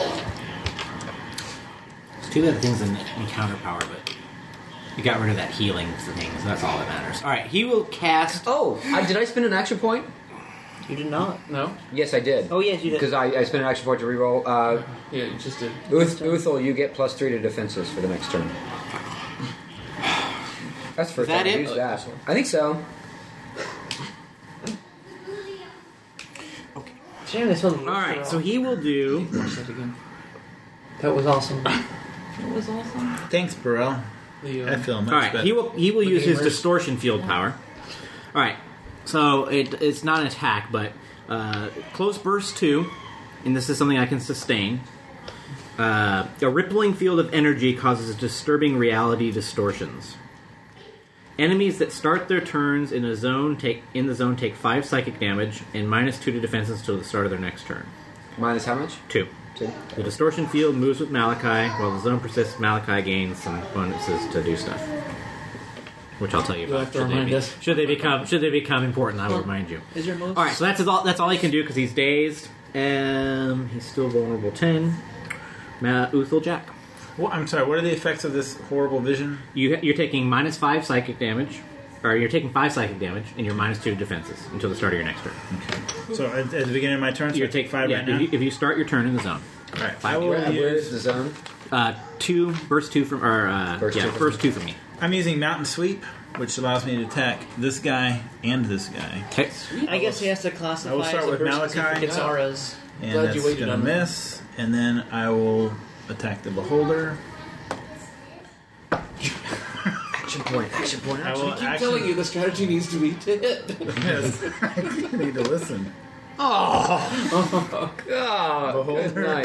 It's too bad the thing's in encounter power, but you got rid of that healing thing, so that's all that matters. Alright, he will cast. Oh, did I spend an action point? you did not. No? Yes, I did. Oh, yes, you did. Because I spent an action point to reroll. Yeah, you just did. Uthal, you get +3 to defenses for the next turn. That's the first Is that time I've it? used that. I think so. Shame this wasn't. Alright, so he will do. Watch that again. That was awesome. It was awesome. Thanks, Burrell. The, I feel much Alright, better. he will use his gamers. distortion field power. Alright, so it's not an attack, but close burst 2, and this is something I can sustain. A rippling field of energy causes disturbing reality distortions. Enemies that start their turns in the zone take 5 psychic damage and -2 to defenses until the start of their next turn. Minus how much? 2. 2. The distortion field moves with Malachi. While the zone persists, Malachi gains some bonuses to do stuff, which I'll tell you You'll about. have to remind us. Should they become important, I will remind you. Is there most? All right, so that's all he can do because he's dazed. He's still vulnerable 10. Uthal Jack. Well, I'm sorry, what are the effects of this horrible vision? You're taking -5 psychic damage, or you're taking 5 psychic damage, and you're -2 to defenses until the start of your next turn. So at the beginning of my turn, so You I take 5 right now? if you start your turn in the zone. Alright, I Five. will Where is use... the zone? 2 burst 2 from Burst two from burst 2 from me. I'm using Mountain Sweep, which allows me to attack this guy and this guy. Okay. I guess he has to classify I will start as a with burst Malachi. if he gets auras. And Glad that's you waited gonna on that. miss. And then I will attack the Beholder. Action point. Action point. I will I keep telling you the strategy needs to be to hit. Yes, I need to listen. Oh, Beholder. good night.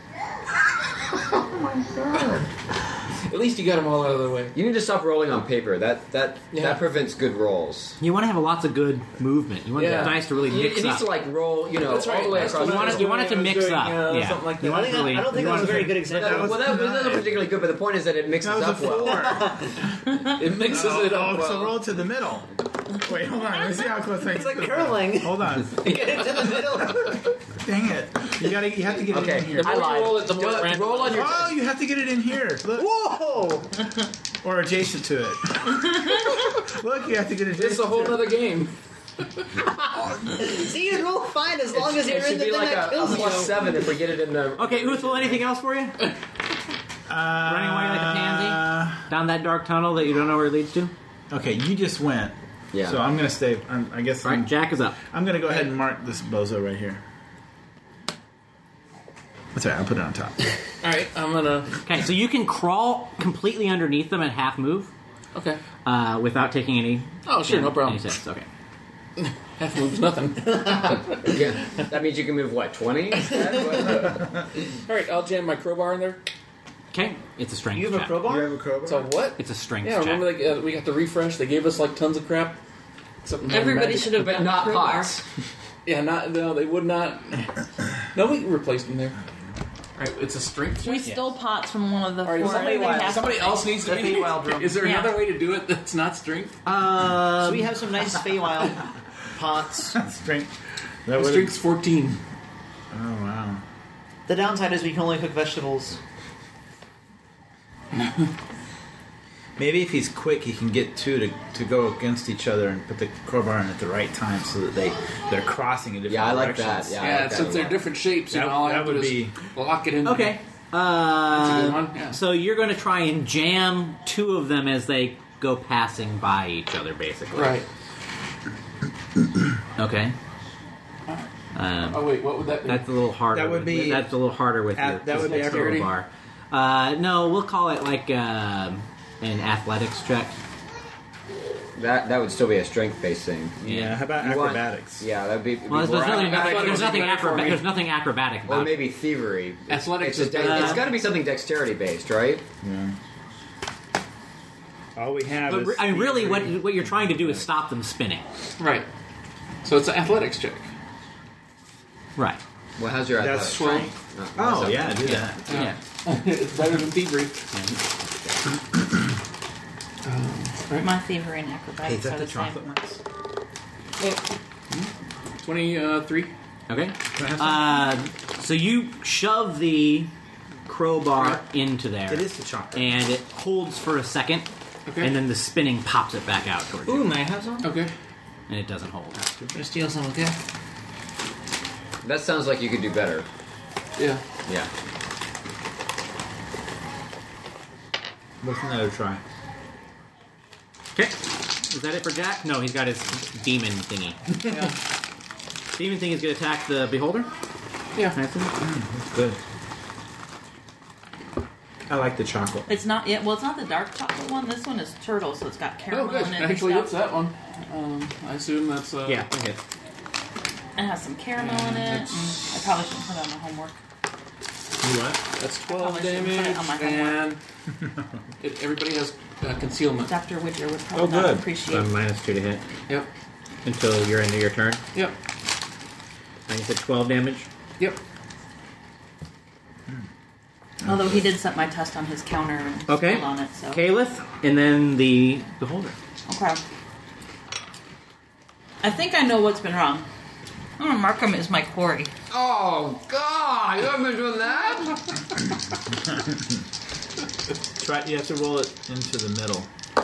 At least you got them all out of the way. You need to stop rolling on paper. That prevents good rolls. You want to have lots of good movement. You want Yeah. the dice to really It mix needs up. to like roll, That's right. all the way That's across. what You want it- you want it to mix up. Yeah. Something like You that. want I it to really- don't think you that was want a very to- good example. That wasn't particularly good, but the point is that it mixes That was a up well. 4. It mixes it up. So well. roll to the middle. Wait, hold on. Let me see how close I It's like can- curling. Hold on. Get into the middle. Dang it! You have to get it in here. The more you roll it, the more random. Roll on your. Oh, you have to get it in here. Look. Whoa! Or adjacent to it. Look, you have to get adjacent. It's a whole to it. other game. See, you roll fine as long as It you're in should the be thing like that a kills plus you. 7 if we get it in the. Okay, Uthal, anything else for you? Running away like a pansy down that dark tunnel that you don't know where it leads to. Okay, you just went. Yeah. So I'm gonna stay. I guess. All right, Jack is up. I'm gonna go ahead and mark this bozo right here. That's all right. I'll put it on top. All right, I'm gonna. Okay, so you can crawl completely underneath them at half move Okay. Without taking any. Oh, sure, no problem. Any steps. Okay. Half move's nothing. Yeah. That means you can move what 20? All right, I'll jam my crowbar in there. Okay, it's a strength You have a check. You crowbar? have a crowbar? So what? It's a strength Yeah, check. remember we got the refresh. They gave us like tons of crap. Something Everybody magic. should have But gotten not a crowbar. pots. Yeah, no, they would not. No, we replaced them there. All right, it's a strength check. We stole pots from one of the All right, four. somebody else needs to The be. Feywild room. Is there Yeah. another way to do it that's not strength? So we have some nice Feywild pots. Strength. That would. Strength's 14. Oh wow. The downside is we can only cook vegetables. Maybe if he's quick, he can get two to go against each other and put the crowbar in at the right time so that they're crossing in different Yeah, I like directions. that. Yeah, I Yeah, like that since a they're lot. different shapes, you That- know, all I that have to would do is be- lock it in. Okay. That's a good one. Yeah. So you're going to try and jam two of them as they go passing by each other, basically. Right. Okay. Oh wait, what would that be? That's a little harder. That would with- be- That's a little harder with your. that would be dexterity? crowbar. No, we'll call it like an athletics check. That would still be a strength-based thing. Yeah. How about You want- acrobatics? Yeah, that'd be. Well, there's nothing. Athletics There's nothing acrobatic Or about it. maybe thievery. Athletics It's, is it's got to be something dexterity-based, right? Yeah. All we have But is. I mean, really, what you're trying to do is stop them spinning. Right. So it's an athletics check. Right. Well, how's your That's athletics? strength. No, Oh that's yeah, not- do that. Yeah. It's better than thievery. My thievery and Hey, acrobatics is that are the the same. chocolate ones? 23. Okay. So you shove the crowbar into there. It is the chocolate. And it holds for a second, Okay. and then the spinning pops it back out towards you, Ooh, may I have some? Okay. and it doesn't hold. I'm gonna steal some, okay? That sounds like you could do better. Yeah. Yeah. What's another try? Okay. Is that it for Jack? No, he's got his demon thingy. Demon thing is going to attack the beholder. Yeah. That's it. That's good. I like the chocolate. It's not yet. Well, it's not the dark chocolate one. This one is turtle, so it's got Oh, caramel good. in it. Actually, and it's stuff. that one. I assume that's. Yeah. Okay. It has some caramel in it. And I probably shouldn't put it on my homework. What? That's I 12 probably shouldn't put it damage, on my and everybody has concealment. Dr. Widger would probably Oh, not good. appreciate So -2 to hit Yep. until you're into your turn. Yep. And you said 12 damage. Yep. Although he did set my test on his counter and Okay. scored on it, so. Caliph, and then the beholder. Okay. I think I know what's been wrong. I'm gonna mark him as my quarry. Oh God! You haven't been doing that. Try. You have to roll it into the middle.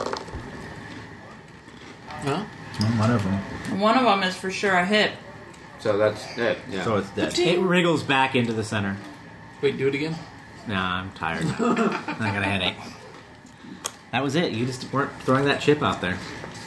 Huh? One of them. And one of them is for sure a hit. So that's it. Yeah. So it's dead. It wriggles back into the center. Wait, do it again. Nah, I'm tired. I got a headache. That was it. You just weren't throwing that chip out there.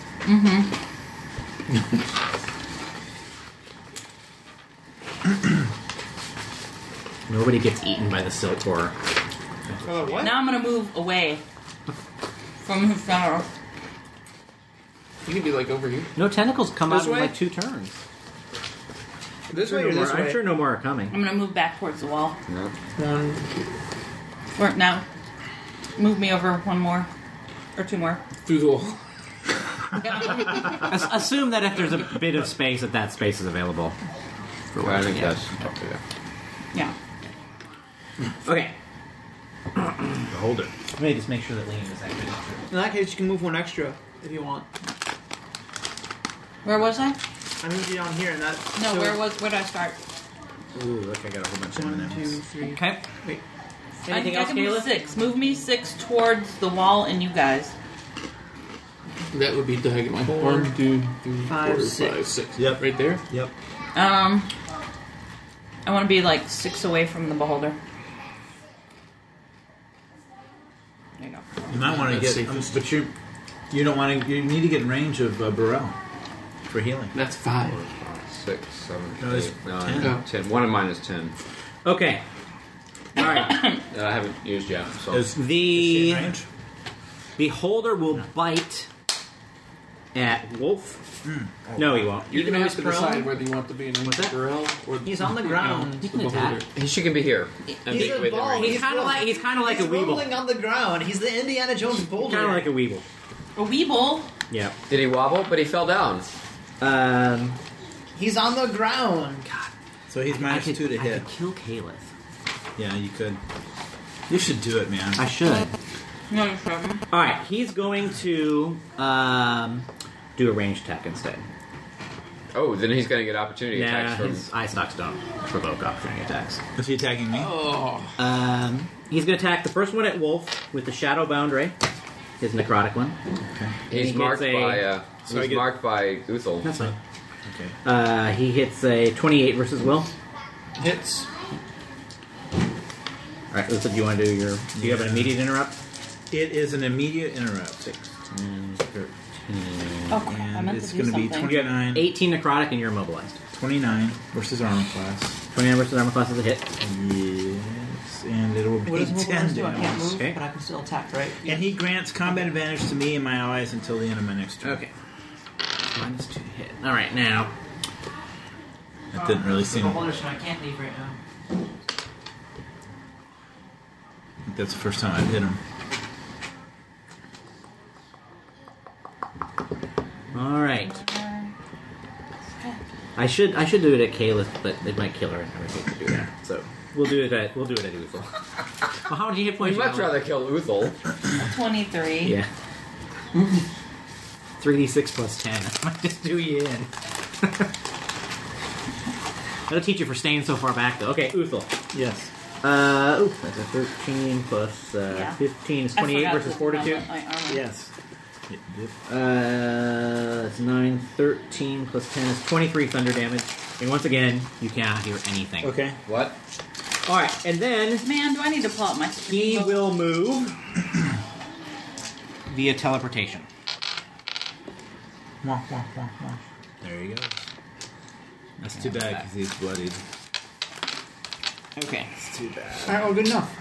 Nobody gets eaten by the silt horror. Now I'm gonna move away from his center. You can be like over here. No tentacles come This out in way? like 2 turns. This way No or more- this I'm way? sure no more are coming. I'm gonna move back towards the wall. No. One. Or now, move me over one more or two more. Through the wall. Assume that if there's a bit of space, that space is available. For I whatever, think yeah. that's. Okay. Yeah. Okay. Beholder. Let me just make sure that Liam is actually. In that case, you can move one extra if you want. Where was I? I moved you down here, and that. No, so where did I start? Ooh, look, I got a whole bunch of 1, M&Ms. 2, 3. Okay. Wait. Anything I else, can move Caleb? 6. Move me 6 towards the wall and you guys. That would be diagonal. 1, 2, 3, 5, 4, 6. 5, 6. Yep. Right there. Yep. I want to be like 6 away from the beholder. There you go. You might want to That's get, safest. but you don't want to. You need to get in range of Burrell for healing. That's 5. 6, 7, No, it's 8, 10. 9, 10. One of mine is 10. Okay. All right. That I haven't used yet. So Is she The in range? beholder will bite at Wolf. No, he won't. You're Even going to though have to he's prone? decide whether you want to be in range What's of that? Burrell or He's on the ground. He the can beholder. attack. she can be here. And He's be a within ball. range. He's kind of like a He's weeble. rolling on the ground. He's the Indiana Jones boulder. Kind of like a weeble. A weeble. Yeah. Did he wobble? But he fell down. He's on the ground. So he's minus 2 to I hit. could kill Caliph. Yeah, you could. You should do it, man. I should. No, you shouldn't. All right. He's going to do a ranged attack instead. Oh, then he's going to get opportunity Nah, attacks from. his eye stocks don't provoke opportunity attacks. Is he attacking me? Oh. He's going to attack the first one at Wolf with the Shadow Bound Ray, his necrotic one. Okay. He's He marked gets a- by. So I He's get- marked by Uthal. That's fine. Okay. He hits a 28 versus Will. Hits. All right, Lisa, do you want to do your? Do you have an immediate interrupt? It is an immediate interrupt. 13. Oh, crap. I And meant it's to do going to be something. 29, 18 necrotic and you're immobilized. 29 versus armor class. 29 versus armor class is a hit. Yes, and it will be What does 10 Mobilize do? I can't damage. move, Okay. but I can still attack, right? And he grants combat advantage to me and my allies until the end of my next turn. Okay. Minus 2 to hit. All right, now. That didn't really seem. I Beholder, so I can't leave right now. think that's the first time I've hit him. All right. I should do it at Caliph, but it might kill her. I never hate to do that. So we'll do it at Uthal. Well, how many hit We'd points? much you have? rather kill Uthal. 23. Yeah. 3d6 plus 10. I might just do you in. That'll teach you for staying so far back, though. Okay, Uthal. Yes. That's a 13 plus Yeah. 15 is I 28 forgot versus to 42. comment my armor. Yes. That's 9, 13 plus 10 is 23 thunder damage. And once again, you cannot hear anything. Okay. What? Alright, and then Man, do I need to pull out my he will move via teleportation. Wah, wah, wah, wah. There you go. That's too bad because he's bloodied. Okay. It's too bad. Alright, well, good enough.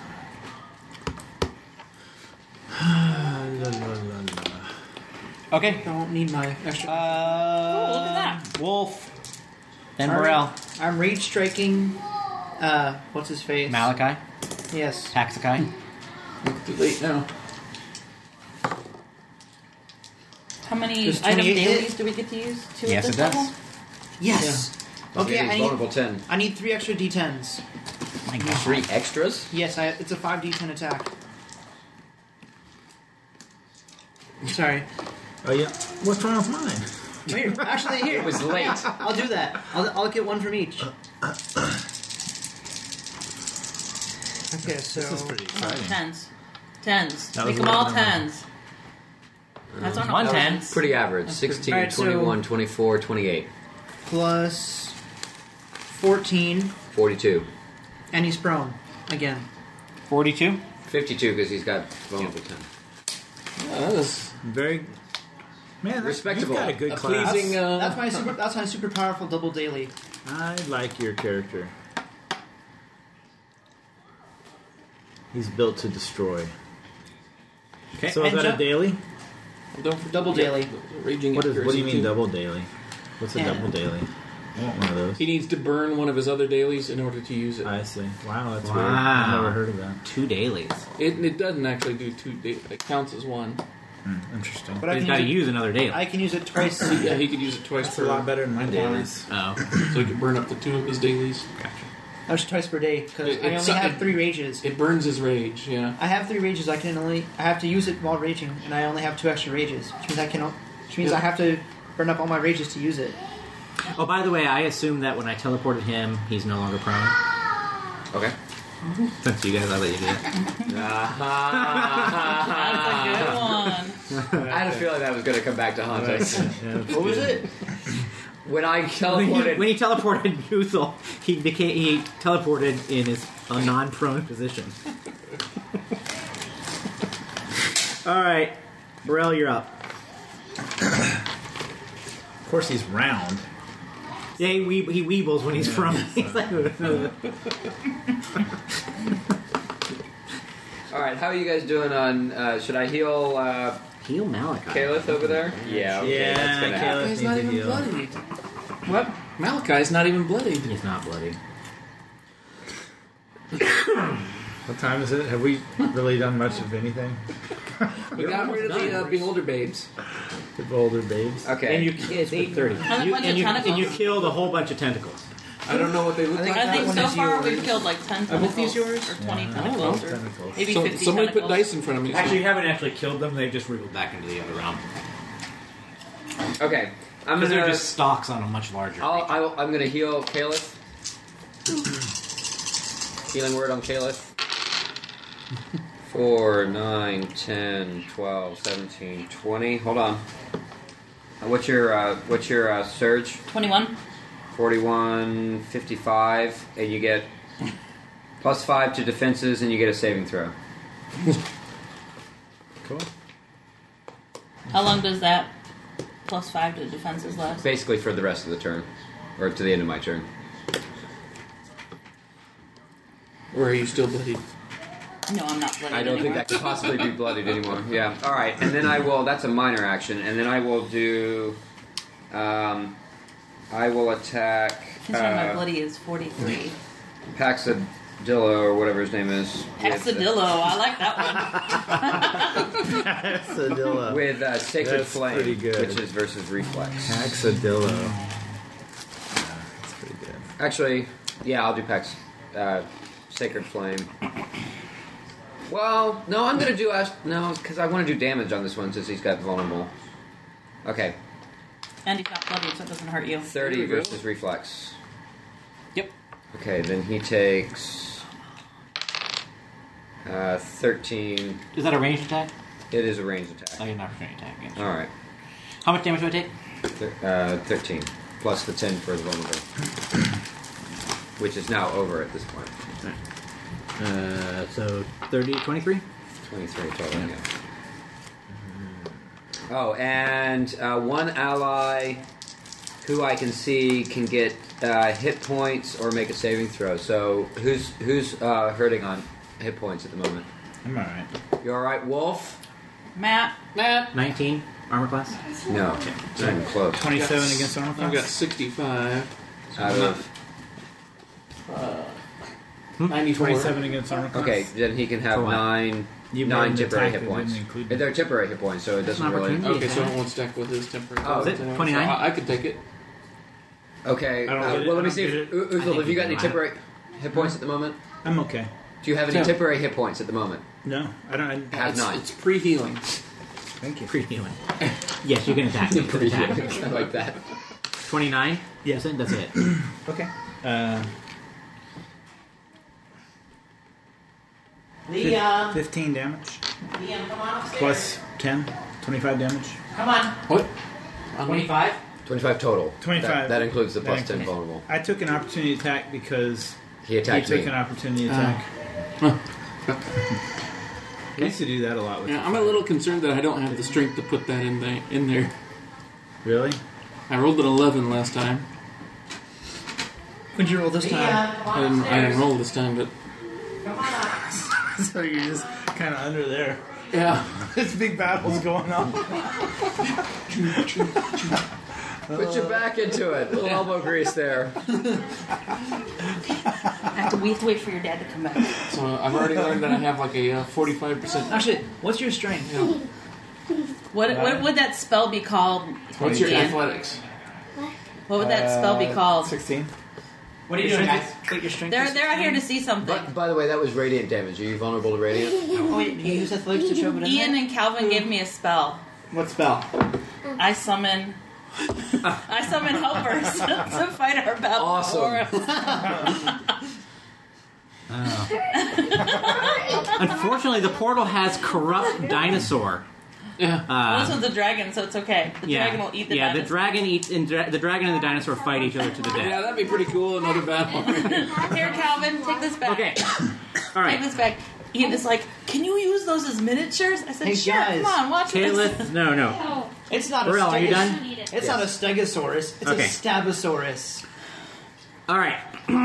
La, la, la, la. Okay. Don't need my extra. Oh, look at that. Wolf. Then Alright. Burrell. I'm rage striking. What's his face? Malachi. Yes. Taxakai. Too late now. How many Does item 28 hit? dailies do we get to use? 2 Yes, at it this does. level? Yes. Okay, He's vulnerable 10. I need 3 extra d10s. My God. 3 extras? Yes, it's a 5d10 attack. Sorry. Oh yeah. What's wrong with mine? Wait, actually, here. It was late. I'll do that. I'll get 1 from each. Okay, so This is pretty exciting. Tens. Tens. That Make was them all one number. tens. That's on One all ten. tens. Pretty average. 16, Alright, so- 21, 24, 28, plus 14, 42. and he's prone again. 42. 52 because he's got vulnerable 10. That was Very. Man, Respectable. You've got a good a class. pleasing. That's my super. That's my super powerful double daily. I like your character. He's built to destroy. Okay. So is And that a ju- daily? Don't forget Double daily. the Raging What do you accuracy, mean too. double daily? What's a Yeah. double daily? I want one of those. He needs to burn one of his other dailies in order to use it. I see. Wow, that's Wow. weird. I've never heard of that. 2 dailies. It doesn't actually do 2 dailies. It counts as one. Interesting. But I He's can got to use it, use another daily. I can use it twice. Yeah, he could use it twice That's per a lot better than my turn. dailies. Oh. So he could burn up to 2 of his dailies. That's twice per day because I It's- only have it- 3 rages. It burns his rage, yeah. I have 3 rages. I have to use it while raging, and I only have 2 extra rages, which means I have to burn up all my rages to use it. Oh, by the way, I assume that when I teleported him, he's no longer prone. Okay. Since you guys, I'll let you do it. That's a good one. I had a feeling that was going to come back to haunt us. What was it? When I When teleported... he teleported Uthal, he teleported in his non-prone position. All right, Burrell, you're up. Of course, he's round. Yeah, he weebles when he's prone. He's like, All right, how are you guys doing on... should I heal heal Malachi. Caliph over there? Yeah, okay, that's going to happen. He's not even bloodied. What? Malachi's not even bloodied. He's not bloody. What time is it? Have we really done much of anything? We got rid of the Beholder Babes. The Beholder Babes. Okay. And it's 8:30. And a bunch of tentacles. And you killed a whole bunch of tentacles. I don't know what they look like. I think one so is far yours. we've killed like 10 Are both tentacles. these yours? Or 20 Yeah. tentacles. Or Tentacles. maybe So, 50 somebody tentacles. put dice in front of me. Actually, you haven't actually killed them. They've just wriggled back into the other realm. Okay. I'm Because going they're to... just stalks on a much larger. I'm going to heal Caliph. Healing word on Caliph. 4, 9, 10, 12, 17, 20. Hold on. What's your surge? 21. 41, 55, and you get +5 to defenses, and you get a saving throw. Cool. How long does that +5 to defenses last? Basically for the rest of the turn, or to the end of my turn. Or are you still bloodied? No, I'm not bloody I don't think that could possibly be bloodied anymore. Yeah. All right, and then I will. That's a minor action, and then I will do. I will attack Considering my bloody is 43. Paxadillo or whatever his name is. Paxadillo, I like that Paxadillo. With Sacred That's Flame, pretty good. which is versus Reflex. Paxadillo. That's pretty good. Actually, yeah, I'll do Sacred Flame. Well, no, I'm gonna do because I want to do damage on this one since he's got vulnerable. Okay, And he's not bloody, so it doesn't hurt you. 30 versus Reflex. Yep. Okay, then he takes 13. Is that a ranged attack? It is a ranged Oh, attack. you're an opportunity attack. Yes. All right, How much damage do I take? 13 plus the 10 for the vulnerable, which is now over at this point. So 30, 23? 23 total. Yeah. Oh, and one ally who I can see can get hit points or make a saving throw. So who's hurting on hit points at the moment? I'm alright. You all right, Wolf? Matt, 19 armor class? No, not even close. 27 against armor I've class? got 65. Out of, 94. 27 against armor class? okay, then he can have For what? nine You temporary made an attack hit that points. didn't include They're temporary hit points, so it doesn't an really. opportunity. Okay, so it won't stack with his temporary. Oh, is it? So 29? I could take it. Okay, I don't get it. well, let I me don't see. get If, it. Uthal, have you got any I- temporary hit points at the moment? I'm okay. Do you have any Yeah. temporary hit points at the moment? No, I don't. Have It's, nine. it's pre-healing. Thank you. Pre-healing. Yes, you can attack. You can attack. I like that. 29? Yeah. That's it. Okay. Liam, 15 damage. Liam, come on upstairs. Plus 10. 25 damage. Come on. What? 25? 25 total. 25. That includes the That plus 10 includes- vulnerable. I took an opportunity attack because He attacked he took me. an opportunity attack. I used to do that a lot with Yeah, the I'm a fire. little concerned that I don't have the strength to put that in there. Really? I rolled an 11 last time. What'd you roll this time? Liam, come I on didn't upstairs. roll this time, but Come on up. So you're just kind of under there. yeah. This big battle's going on. Put your back into it. A little elbow grease there. We have to wait for your dad to come back. So I've already learned that I have like a 45%. Actually, what's your strength? What would that spell be called? What's your Dan? athletics? What would that spell be called? 16. What are you doing, guys? But your strength They're is out here to see something. By the way, that was radiant damage. Are you vulnerable to radiant? Oh, wait, you use athletics to shove it in Ian there? and Calvin gave me a spell. What spell? I summon I summon helpers to fight our battle. Awesome. Unfortunately, the portal has corrupt dinosaur. Yeah. This one's a dragon, so it's okay. The dragon will eat the Yeah, dinosaur. the dragon eats, and the dragon and the dinosaur fight each other to the Yeah, death. that'd be pretty cool. Another battle. Here, Calvin, take this back. Okay. All Take right. this back. Ian is like, can you use those as miniatures? I said, Hey, sure, guys. come on, watch this. Kaelith, no. It's not Burrell, a are you Stegosaurus. done? It's not a Stegosaurus. It's Okay. a Stabosaurus. All right.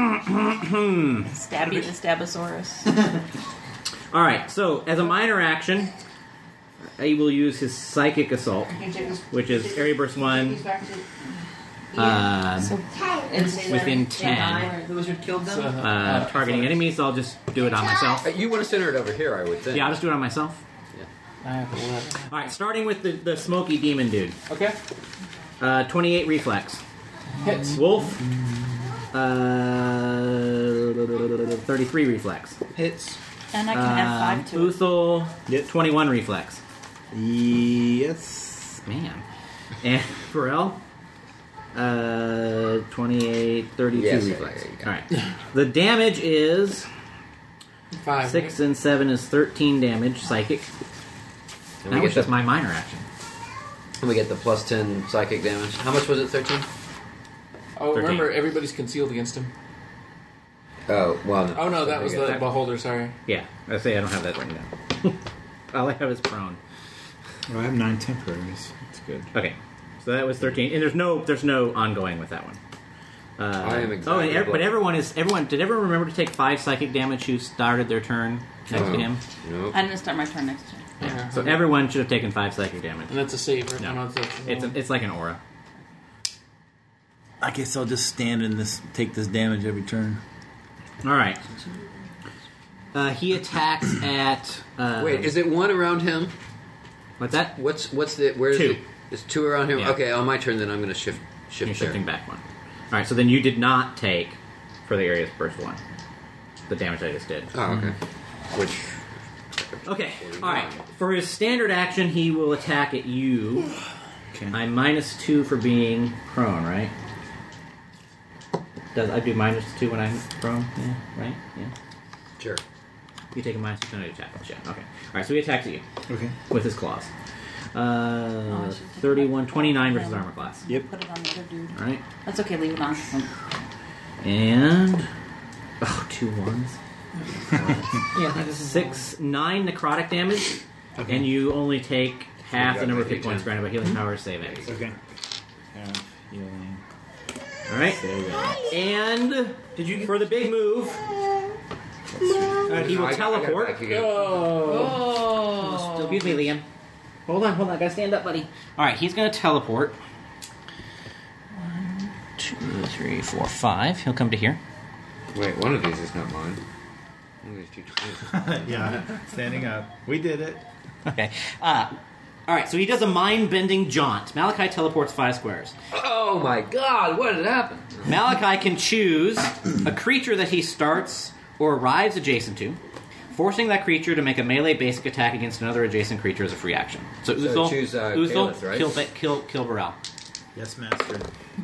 Stabby the Stabosaurus. All right. So, as a minor action, he will use his Psychic Assault, which is Area Burst 1, within 10. The wizard killed them. Targeting enemies, I'll just do it on myself. You want to center it over here, I would think. Yeah, I'll just do it on myself. I have 11. All right, starting with the smoky demon dude. Okay. 28 reflex. Hits. Wolf. 33 reflex. Hits. And I can add 5 to it. Uthul. Yep. 21 reflex. Yes. Man. And Pharrell. 28, 32 Yes, reflex. yeah. All right. The damage is 5. 6 and 7 is 13 damage psychic. And That we was get just my minor action. we get the plus 10 psychic damage. How much was it? 13? Oh, 13. remember, everybody's concealed against him. Oh, well, no. Oh, no, that So was we get the beholder, sorry. Yeah, I say I don't have that written down. All I have is prone. Well, I have 9 temporaries. That's good. Okay, so that was 13, and there's no ongoing with that one. I am exactly Oh, and but blocked. everyone. Did everyone remember to take 5 psychic damage who started their turn next to him? Nope. I didn't start my turn next turn. Yeah. So everyone should have taken 5 psychic damage. And that's a save, right? No. No, It's like an aura. I guess I'll just stand in this, take this damage every turn. All right. He attacks at. Wait, is it 1 around him? What's that? What's the where is 2. it? It's 2 around him. Yeah. Okay, on my turn then I'm going to shift You're there. shifting back 1. All right. So then you did not take for the area's first 1. The damage I just did. Oh, okay. Which Okay. All right. For his standard action, he will attack at you. Okay. I'm -2 for being prone, right? Does I do -2 when I'm prone? Yeah. Right. Yeah. sure. You take a -2 penalty attack. Yeah. Okay. All right. So he attacks at you Okay. with his claws. I should take 31, 29 versus armor class. Yep. Put it on the other dude. All right. That's okay, leave it on. And 2 1s. Yeah, this is 6, 9 necrotic damage, Okay. and you only take half the got number of that hit points granted by healing power savings. Okay. Healing. All right. Saving. And for the big move, he will teleport. Oh. Excuse me, Liam. Hold on, I gotta stand up, buddy. All right, he's gonna teleport. 1, 2, 3, 4, 5. He'll come to here. Wait, one of these is not mine. One of these 2 20s. Yeah. Standing up. We did it. Okay. All right, so he does a mind-bending jaunt. Malachi teleports 5 squares. Oh my god, what did happen? Malachi can choose a creature that he starts or arrives adjacent to, forcing that creature to make a melee basic attack against another adjacent creature as a free action. So Uthal, choose, Uthal Kaelith, right? kill Burrell. Yes, master.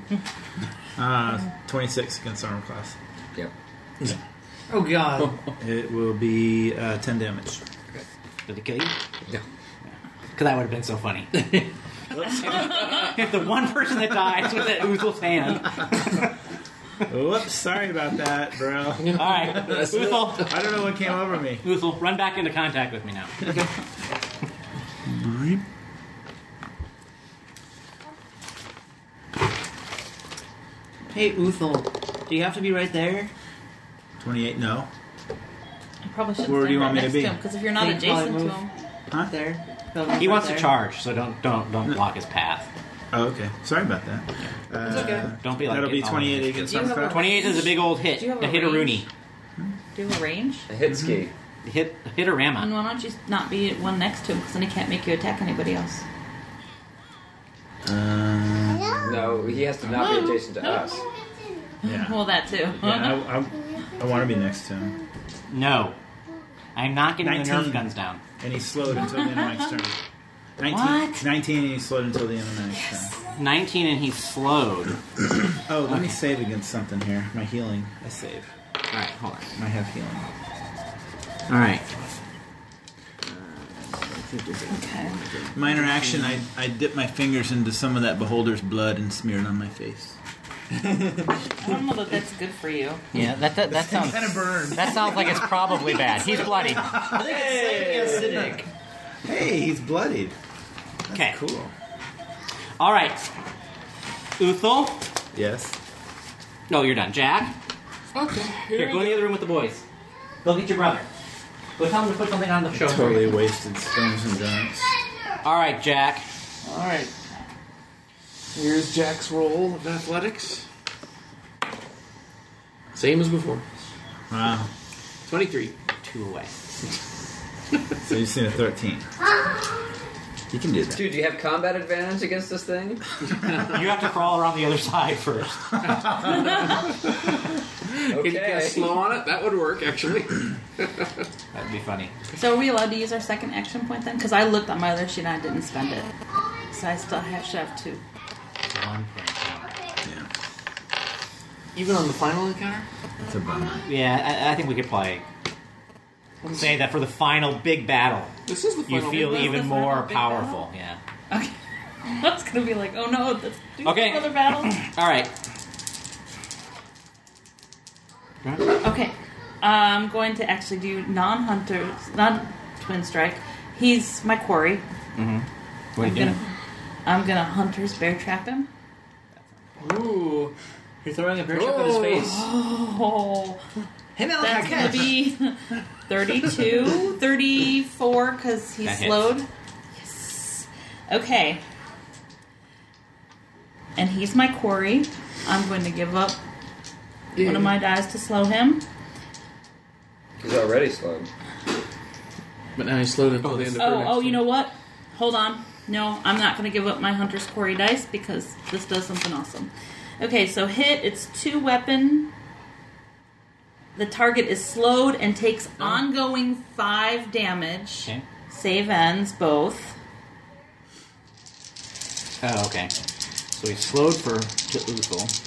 26 against armor class. Yep. Oh god. It will be 10 damage. Did it kill you? No. Because that would have been so funny. If the one person that dies was at Uthal's hand. Whoops, sorry about that, bro. All right, Uthal, I don't know what came over me. Uthal, run back into contact with me now. Hey, Uthal. Do you have to be right there? 28, no. I probably should Where do stand you want right me to next be? to him, because if you're not Think probably adjacent to move. him... Huh? There. He wants to charge, so don't block his path. Oh, okay. Sorry about that. okay. Don't be like That'll it be all 28 over. against Do you armor have a class. 28 is a big old hit. Do you have A a hit a Rooney. Do you have a range? A hit ski. Hit a And Rama. why don't you not be one next to him, because then he can't make you attack anybody else. No, he has to not be adjacent to us. Yeah. Well, that too. Yeah, I want to be next to him. No. I'm not getting the 19. Nerf guns down. And he's slowed until the end of my next turn. What? 19 and he's slowed until the end of the next turn. 19 and he's slowed. Oh, let me save against something here. My healing. I save. Alright, hold on. I have healing. Alright. Okay. Minor action, I dip my fingers into some of that beholder's blood and smear it on my face. I don't know that that's good for you. Yeah, that sounds Kind of burned. that sounds like it's probably bad. He's bloody. I think it's slightly acidic. Hey, he's bloodied. That's Okay. cool. Alright. Uthal? Yes. No, you're done. Jack? Okay. Here, go in the other room with the boys. Go get your brother. Go tell him to put something on the show. Totally wasted stones and giants. Alright, Jack. All right. Here's Jack's roll of athletics. Same as before. Wow. 23. 2 away. So you've seen a 13. You can do that. Dude, do you have combat advantage against this thing? You have to crawl around the other side first. Can you get slow on it? That would work, actually. That'd be funny. So are we allowed to use our second action point then? Because I looked on my other sheet and I didn't spend it. So I still should have 2. 1 point. Yeah. Even on the final encounter? That's a bummer. Yeah, I think we could probably say that for the final big battle, This is the you final. feel This is even the final more big powerful. Yeah. Okay. I was going to be like, oh no, let's do Okay. another battle. All right. Okay. I'm going to actually do non-hunters, non-twin strike. He's my quarry. What are you doing? I'm gonna hunter's bear trap him. Ooh. You're throwing a bear trap at his face. Oh, Hey, man, that's gonna be 32, 34 because he's That hits. slowed. Yes. Okay. And he's my quarry. I'm going to give up one of my dice to slow him. He's already slowed. But now he's slowed until the end of her next Oh, you turn. know what? Hold on. No, I'm not going to give up my hunter's quarry dice because this does something awesome. Okay, so hit. It's 2 weapon. The target is slowed and takes ongoing 5 damage. Okay. Save ends both. Oh, okay. So he's slowed to Uthal.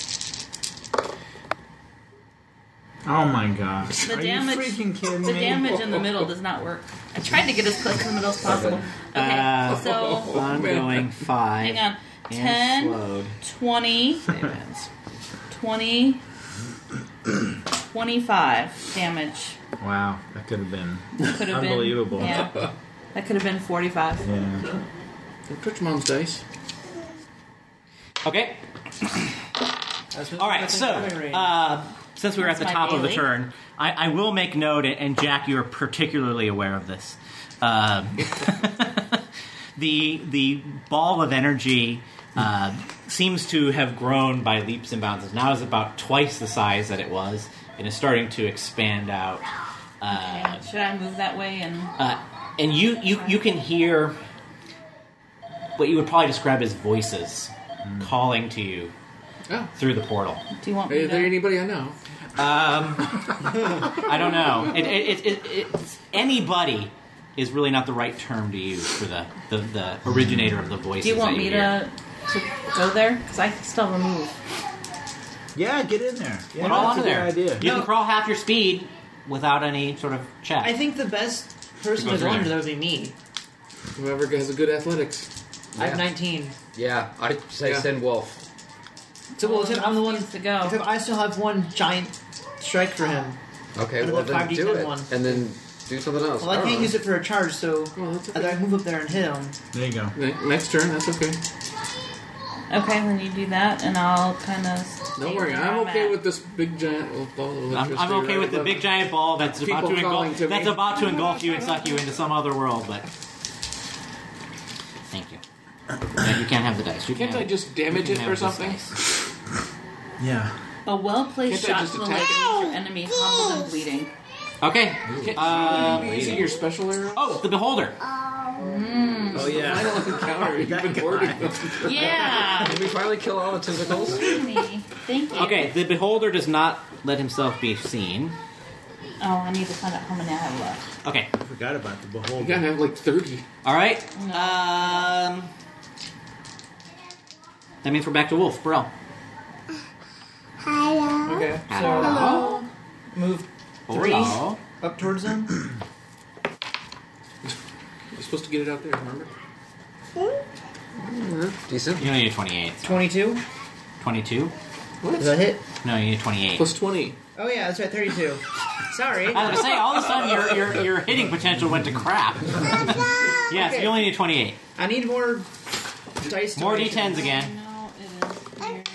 Oh my gosh. The Are damage. you freaking kidding The me? damage in the middle does not work. I tried to get as close to the middle as possible. Okay, so Ongoing 5. hang on. And 10, slowed. 20, Save ends. 20, 25 damage. Wow, that could have been Could have unbelievable. Been, yeah, that could have been 45. Yeah. Don't touch Mom's dice. Okay. All right. So, since we were at the That's my top of the daily. turn, I will make note, and Jack, you're particularly aware of this. The ball of energy seems to have grown by leaps and bounds. Now it's about twice the size that it was, and is starting to expand out. Okay, should I move that way? And you can hear what you would probably describe as voices calling to you Oh. through the portal. Do you want me Is there to? anybody I know? I don't know. It's anybody is really not the right term to use for the originator of the voices. Do you want that me hear. to go there? Because I can still remove. Yeah, get in there. Yeah, Crawl that's onto a there. good idea. You can crawl half your speed without any sort of check. I think the best person To to go go through under there. there would be me. Whoever has a good athletics. I have Yeah. 19. Yeah, I say Yeah. send Wolf. So, well, except I'm the one. Needs to go. Except I still have one giant strike for him. Okay, Out of well the then 5d10 do it. one. And then do something else. Well, I can't use it for a charge, so Oh, that's either I okay. move up there and hit him. There you go. Next turn, that's okay. Okay, then you do that, and I'll kind of. Don't worry, I'm okay with this big giant ball of electricity. I'm okay with the right big giant ball that's People about to calling engulf to me. that's about to engulf you and suck you into some other world. But thank you. Yeah, you can't have the dice. You Can't have- I just damage you it can or have this something? dice. Yeah. A well-placed Can't I shot just to the attack leg it? leaves your enemy humbled and bleeding. Okay. Is it your special arrow? Oh, the beholder. Oh yeah. Final encounter. You've been hoarding them. Yeah. Did we finally kill all the tentacles? Thank you. Okay, the beholder does not let himself be seen. Oh, I need to find out how many I have left. Okay. I forgot about the You beholder. gotta have like 30. All right. No. That means we're back to Wolf. Burrell. Hello. Okay. So Hello. move 3 Hello. up towards them. You're supposed to get it out there, remember? Decent. You only need 28. 22. 22? Does that hit? No, you need 28. Plus 20. Oh yeah, that's right. 32. Sorry. I was going to say, all of a sudden your hitting potential went to crap. Yes, Okay. you only need 28. I need more dice. More donations. D10s again. No, it is here.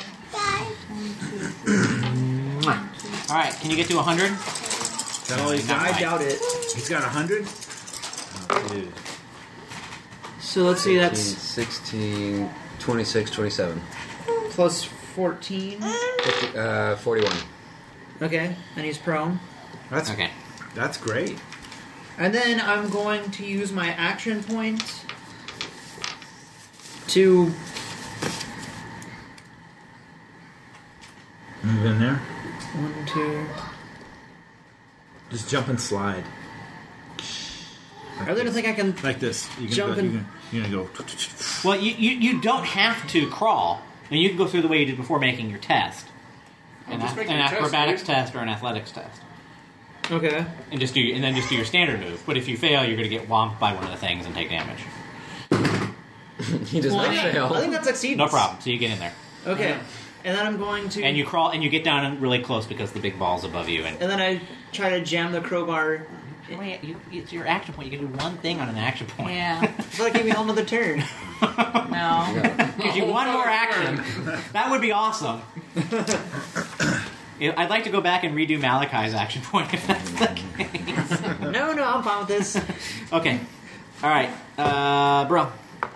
All right, can you get to 100? Is that all he's got? I doubt it. He's got 100? Oh, dude. So let's see. 15, That's 16, 26, 27. plus 14. 41. Okay, and he's prone. That's Okay. That's great. And then I'm going to use my action point to Move in there. 1, 2. Just jump and slide. I really don't think I can. Like this. You can Jump go, and- you're gonna go. Well, you don't have to crawl. And you can go through the way you did before making your test. An just make an your test, acrobatics dude. test or an athletics test. Okay. And then just do your standard move. But if you fail, you're going to get whomped by one of the things and take damage. He does not fail. I think that succeeds. No problem. So you get in there. Okay. And then I'm going to. And you crawl, and you get down really close because the big ball's above you. And And then I try to jam the crowbar. wait, it's your action point. You can do one thing on an action point. Yeah. That'll give me a whole nother turn. No. Gives you one more action. That would be awesome. I'd like to go back and redo Malachi's action point if that's the case. No, I'm fine with this. Okay. All right. Bro.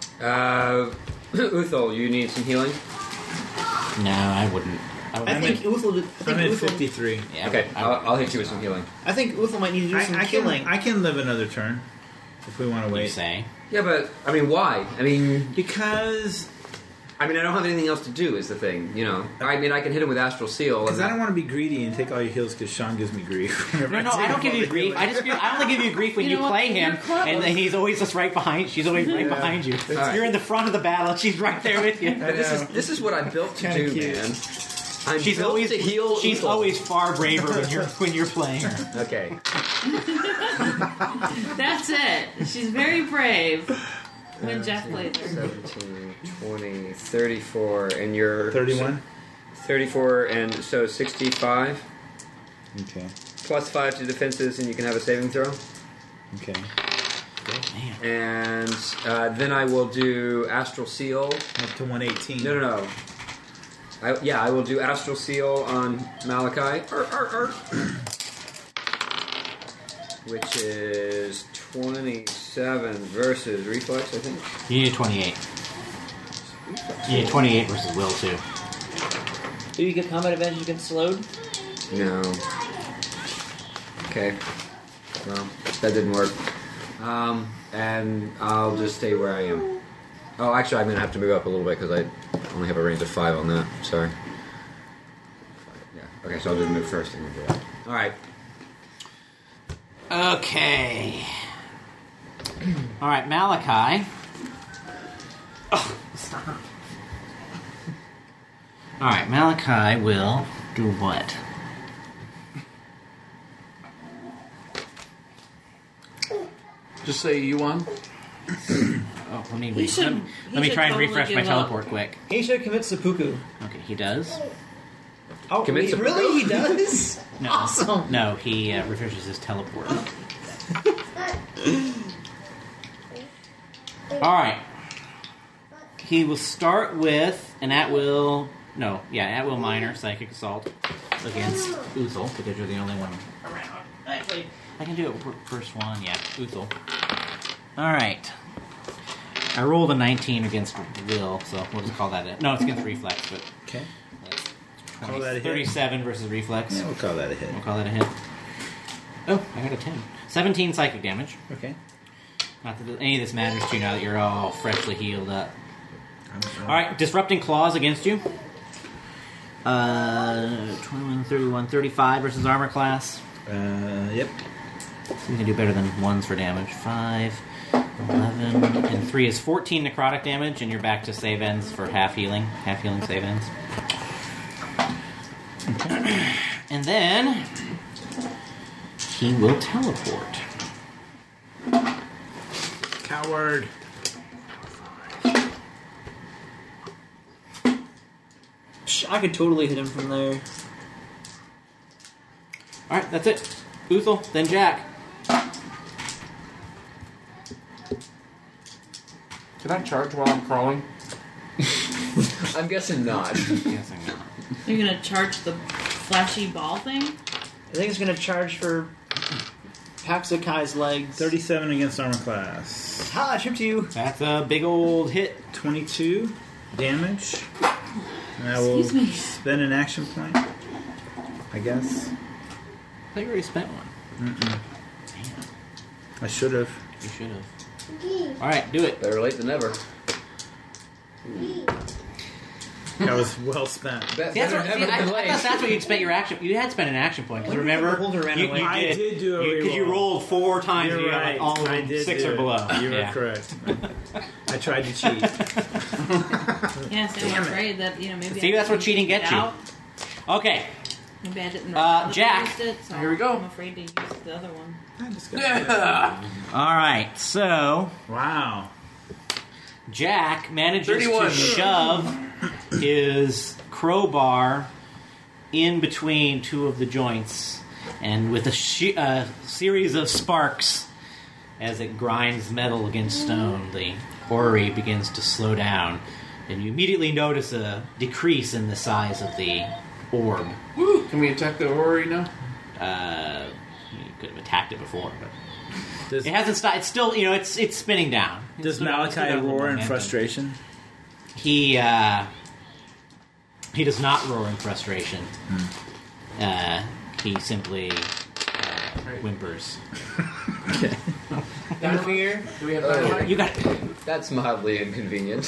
Uthal, you need some healing? No, I wouldn't. I think Uthal. I'm at 53. Yeah, Okay, I would- I'll hit you with some healing. I think Uthal might need to do some killing. I can live another turn if we want to you wait. say. Yeah, but, I mean, why? I mean, Because I don't have anything else to do is the thing, you know. I mean, I can hit him with Astral Seal. I don't want to be greedy and take all your heals because Sean gives me grief. No, I don't give you grief. I only give you grief when You you, know what? play him, You're close. and then he's always just right behind. She's always right behind you. right. You're in the front of the battle. She's right there with you. But this is what I'm built to Kinda do, cute. man. I'm She's built always to heal. She's Uthal. always far braver when you're playing her. Okay. That's it. She's very brave. When Jeff plays her. 17, 20, 34, and you're 31? 34, and so 65 Okay. plus 5 to defenses, and you can have a saving throw. Okay. Man. And then I will do Astral Seal. Up to 118. No. I will do Astral Seal on Malachi. Which is 27 versus Reflex, I think. You need a 28. You need 28 versus Will too. Do you get combat advantage against slowed? No. Okay. Well, that didn't work. And I'll just stay where I am. Oh, actually, I'm going to have to move up a little bit because I only have a range of 5 on that. Sorry. Yeah. Okay, so I'll just move first and then do that. All right. Okay. All right, Malachi. Oh, stop. All right, Malachi will do what? Just say you won. Oh, let me He should- he let me should try and totally refresh my give up. teleport quick. He should commit seppuku. Okay, he does. Oh, Commit seppuku? really? He does? No, Awesome. no, he refreshes his teleport. All right. He will start with an at-will minor psychic assault against Uthal because you're the only one around. Actually, I can do it first one. Yeah, Uthal. All right. I rolled a 19 against Will, so we'll just call that it. No, it's against Reflex, but Okay. that's Call that a hit. 37 versus Reflex. Yeah, we'll call that a hit. We'll call that a hit. Oh, I got a 10. 17 psychic damage. Okay. Not that any of this matters to you now that you're all freshly healed up. I'm Alright, Disrupting Claws against you. 21, 31, 35 versus armor class. Yep. You can do better than 1s for damage. 5, 11, and 3 is 14 necrotic damage, and you're back to save ends for half healing save ends. Okay. And then he will teleport. Coward. I could totally hit him from there. Alright, that's it. Uthal, then Jack. Can I charge while I'm crawling? I'm guessing not. Yes, I know. You're gonna charge the flashy ball thing? I think it's gonna charge for Paxikai's legs. 37 against armor class. Ha! I tripped you. That's a big old hit. 22 damage. And I will Excuse me. spend an action point, I guess. I think you already spent one. Mm-mm. I should have. You should have. Alright, do it. Better late than never. That was well spent. That's what, I thought that's what you'd spent your action. You had spent an action point because remember, Holder ran away. I did do a because you reroll. rolled 4 times. You're You got right. all of I them did 6 do or it. below. You were Yeah. correct. I tried to cheat. Yes, I'm afraid that, maybe See, I that's what didn't cheating take gets it you. out. Okay. Maybe I didn't Jack. use it, so Here we go. I'm afraid to use the other one. All right. So Wow. Jack manages 31. to shove his crowbar in between 2 of the joints, and with a series of sparks as it grinds metal against stone, the orrery begins to slow down, and you immediately notice a decrease in the size of the orb. Woo! Can we attack the Ori now? You could have attacked it before, but Does, it hasn't stopped. It's still, it's spinning down. does It's still got Malachi a little roar in momentum. frustration? He does not roar in frustration. He simply whimpers. Okay. Fear. Do we have dynamite? You got That's mildly inconvenient.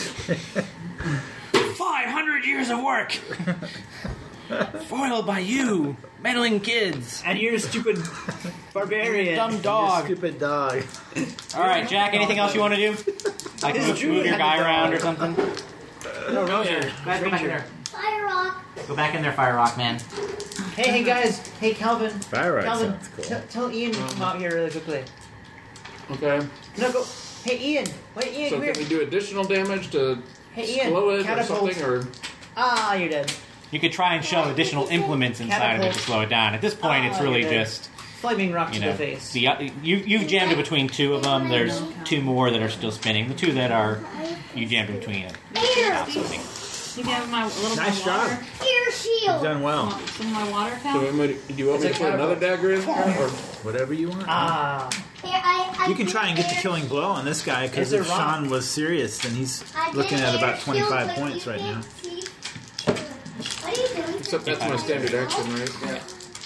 500 years of work, foiled by you, meddling kids, And you're a stupid barbarian. dumb dog. Stupid dog. All right, Jack. Anything else you want to do? Like His move druid your had guy a around dog. or something? No, Go back in there. Fire rock. Go back in there, Fire Rock Man. Hey guys. Hey Calvin. Fire right Calvin, sounds cool. tell Ian to come out here really quickly. Okay. No, go. Hey Ian. Wait, Ian, So come can here. we do additional damage to Hey Ian. slow it or Catapult. something? Or Ah, you're dead. You could try and shove additional implements inside of it to slow it down. At this point, it's really you're dead. just, Flaming rock to the face. you've jammed it between 2 of them. There's 2 more that are still spinning. The 2 that are you jammed in between it. Stop spinning. You can have my little Nice my water. job. Ear You've shield. done well. Some of my water, so Cal? do you want me to put another dagger in there? Or Whatever you want. Ah. Here, I You can try and get the killing blow on this guy, because It's a if rock. Sean was serious, then he's I did looking at air about shield, 25 but points you right now. can't see. What are you doing? except that's my standard action, right? Yeah.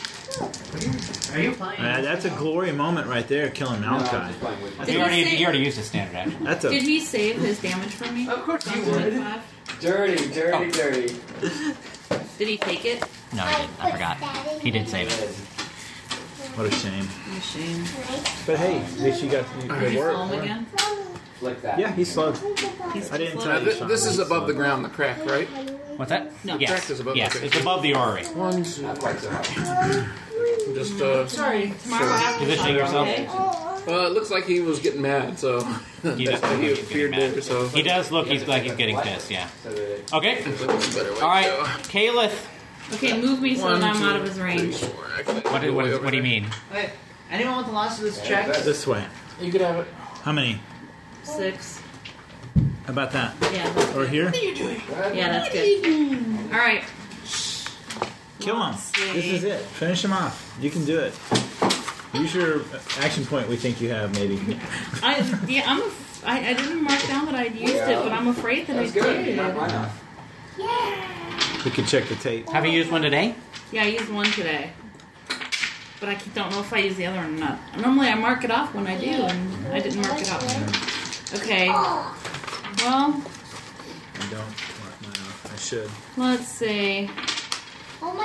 Are you playing? That's a glory moment right there, killing Malachi. Did You he say- already used a standard action. That's Did a he save his damage from me? Of course you From would. 25? Dirty. Did he take it? No, he didn't. I forgot. He did save it. what a shame. What a shame. But hey, at least you got Did the you work. slow him again? Flick that. Yeah, he's slowed. He's I didn't slow? tell you. Sean. This is above the ground, the crack, right? What's that? No. Yes. Crack is above Yes, the- it's above the orrery. 1, 2. Not quite so high. Just Sorry, tomorrow after Positioning yourself. okay? it looks like he was getting mad, so He does look like he he's appeared getting mad. there. So He does look like he's getting pissed, yeah. So that Okay. That's a better way All right, to go. Caliph. Okay, move me so One, that I'm out two, of his range. 3, 4. Actually, What do you mean? Wait, anyone want the last of this check? This way. You could have it. How many? 6. How about that? Yeah. That's Or good. here? Yeah, that's good. All right. Kill him. Let's see. This is it. Finish him off. You can do it. Use your action point we think you have, maybe. I didn't mark down that I'd used it, but I'm afraid that That's I good. did. Not mine off. We can check the tape. Have you used one today? Yeah, I used one today. But I don't know if I used the other one or not. Normally I mark it off when I do, and I didn't mark it off. Okay. Well, I don't mark mine off. I should. let's see. Oh my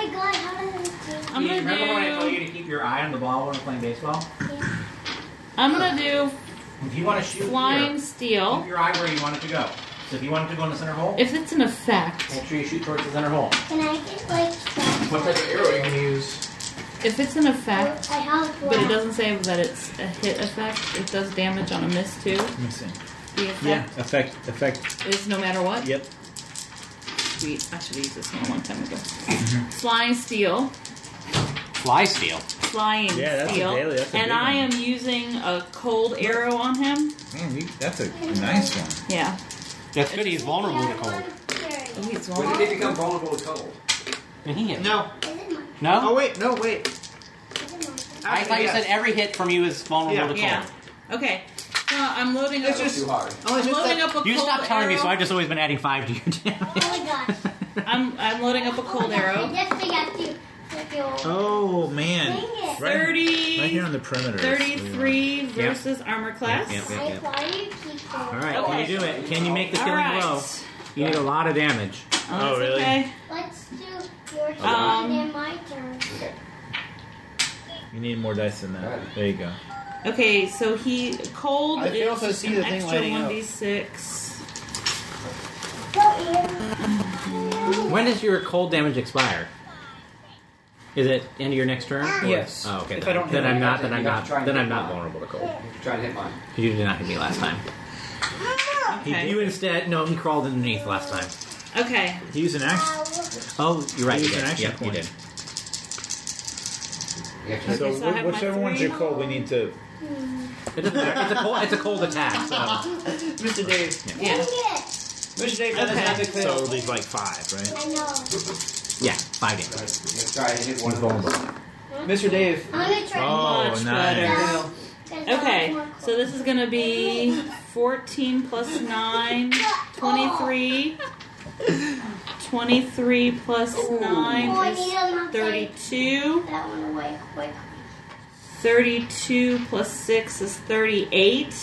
my god, how does it change? I'm gonna Remember when I told you do. to keep your eye on the ball when we're playing baseball? I'm gonna do If you want to shoot flying here, steel. keep your eye where you want it to go. So if you want it to go in the center hole, If it's an effect, make sure you shoot towards the center hole. Can I get like What type of arrow you can use? if it's an effect, I have but it one. doesn't say that it's a hit effect, it does damage on a miss too. Let me see. The Yeah, effect effect. is no matter what. Yep. Sweet. I should have used this one a long time ago. Flying steel. Fly steel. Flying Yeah, that's a steel. daily- that's a and big I one. am using a cold arrow on him. Man, that's a nice one. Yeah. That's good. He's vulnerable to cold. Oh, he's When vulnerable. did he become vulnerable to cold? Did he hit? No. Is it mine? No? Oh wait, no wait. Is it mine? I thought you said every hit from you is vulnerable to cold. Yeah. Okay. So I'm loading up. It's just Too hard. Oh, it's I'm just loading that, up a You cold stopped telling me, so arrow. I've just always been adding 5 to your damage. Oh my gosh. I'm loading up a cold arrow. Yes, I got to. Oh man, Dang it. right, 30. right here on the perimeter. 33 versus armor class. Yep, yep, yep. Why do you keep going? All right, Okay. can you do it? Can you make the All killing right. blow? You need a lot of damage. Oh, that's really? Okay. Let's do your turn Um, and my turn. Okay. You need more dice than that. There you go. Okay, so he cold I can is also see an the thing extra lighting up. 1d6. Go, Ian. When does your cold damage expire? Is it end of your next turn? Or- Yes. Oh, okay. If then, I don't then hit I'm it, not. Then you I'm have to not. try and Then hit I'm not mine. vulnerable to cold. Try and hit mine. You did not hit me last time. Okay. You instead. No, he crawled underneath last time. Okay. He used an action. Oh, you're right. Use You an did. action Yep, you point. did. You have to So, so I have my whichever one's 3. your cold, we need to. It doesn't matter. It's a cold. It's a cold attack. So. Mr. Dave. Yeah. Dang it. Mr. Dave, that is Okay. an epic fail. So these like 5, right? I know. Yeah, 5 damage. Let's try and hit one He's of those. vulnerable. Mr. Dave. I'm gonna try. Oh, Much nice. better. Fail. Okay, so this is going to be 14 plus 9, 23. 23 plus 9 Oh, I is need another 32. that one away quick. 32 plus 6 is 38.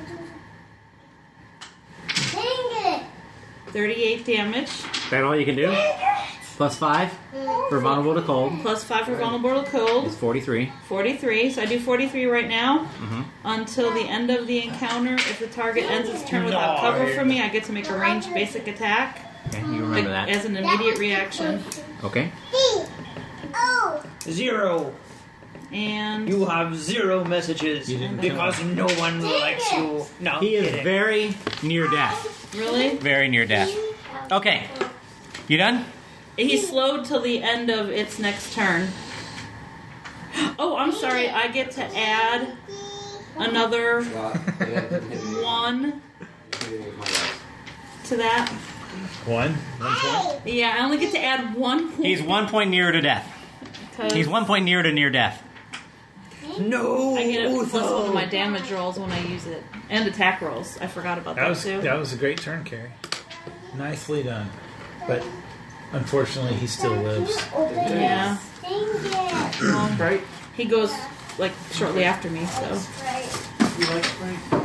Dang it. 38 damage. Is that all you can do? Plus 5 for vulnerable to cold Plus 5 for vulnerable to cold. is 43. 43. So I do 43 right now Mhm. until the end of the encounter. If the target ends its turn without cover from me, I get to make a ranged basic attack Okay, you remember that? as an immediate reaction. Okay. Oh. 0. And You have 0 messages You didn't because no one likes you. No. He is kidding. very near death. really, Very near death. Okay. You done? he's slowed till the end of its next turn. Oh, I'm sorry. I get to add another Well, it didn't hit me. 1 Hit me with my dice. to that. 1 point. Yeah, I only get to add 1 point. He's 1 point nearer to death. 'cause He's 1 point nearer to near death. No. I get a plus one Utho. of my damage rolls when I use it, and attack rolls. I forgot about that, too. That was a great turn, Carrie. Nicely done. But unfortunately, he still lives. Yeah. Dang it. Well, Right. he goes like shortly after me, so Right. You like Sprite?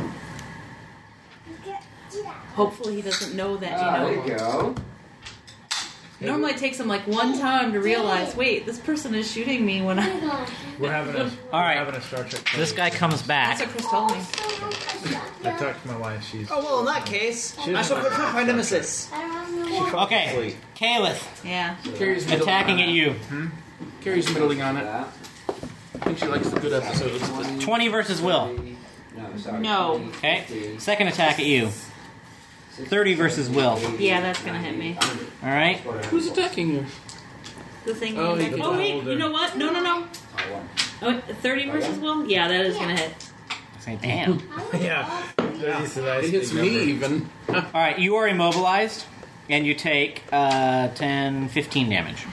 hopefully he doesn't know that. There You you know, go. normally it takes him like one time to realize, wait, this person is shooting me when Oh I. my gosh. We're having a All right. We're having a Star Trek. This guy comes That's back. what Chris told me. I talked to my wife. She's Oh well, in that case, She I shall doesn't confront my nemesis. I don't know. Okay. Kalith Yeah. Carrie's middling attacking on at you. Carrie's middling on it. That. I think she likes the good episodes. 20 versus Will. No, sorry. No. 20, Okay. 50, Second attack at you. 30 versus Will. Yeah, that's gonna hit me. All right. Who's attacking you? The thing. Oh, he oh can wait, hold you know what? No. Oh, 30 versus Will? Yeah, that is gonna hit. Say, damn. yeah. It hits me even. All right. You are immobilized, and you take 10, 15 damage.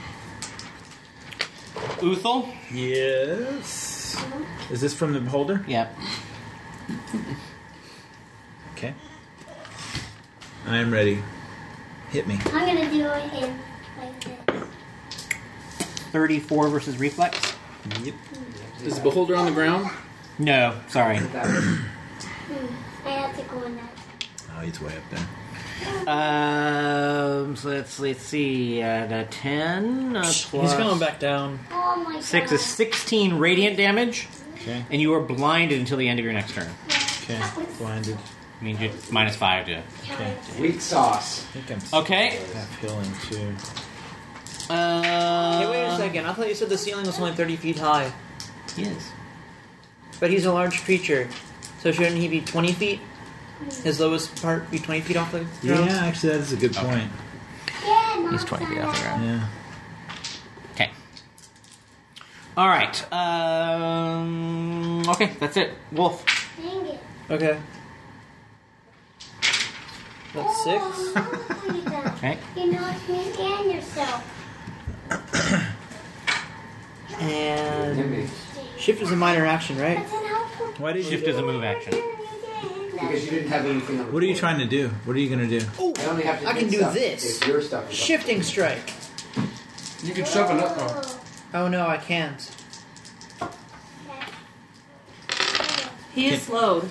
Uthal. Yes. Is this from the beholder? Yep. Okay. I am ready. Hit me. I'm gonna do it in like this. 34 versus reflex. Yep. Is the beholder on the ground? No, sorry. I have to go in that. Oh, he's way up there. So let's see. A 10 plus He's going back down. Oh my 6 God. is 16 radiant damage, Okay. and you are blinded until the end of your next turn. Okay. Blinded. Means you're -5 to. Okay. Weak sauce. I think I'm Okay. half healing too. Hey, wait a second. I thought you said the ceiling was only 30 feet high. He is. But he's a large creature. So shouldn't he be 20 feet? His lowest part be 20 feet off the ground? Yeah, actually, that is a good point. Yeah, He's 20 feet off the ground. Yeah. Okay. All right. Okay, that's it. Wolf. Dang it. Okay. That's 6. Oh, Okay. you knocked me and yourself. And shift is a minor action, right? That's an helpful. Why did Shift you? is a move action. Because you didn't have anything on the What are you board. trying to do? What are you gonna do? I only have to I can hit do stuff. this. It's your stuff. Shifting strike. You can shove it up. Oh no, I can't. He is slowed.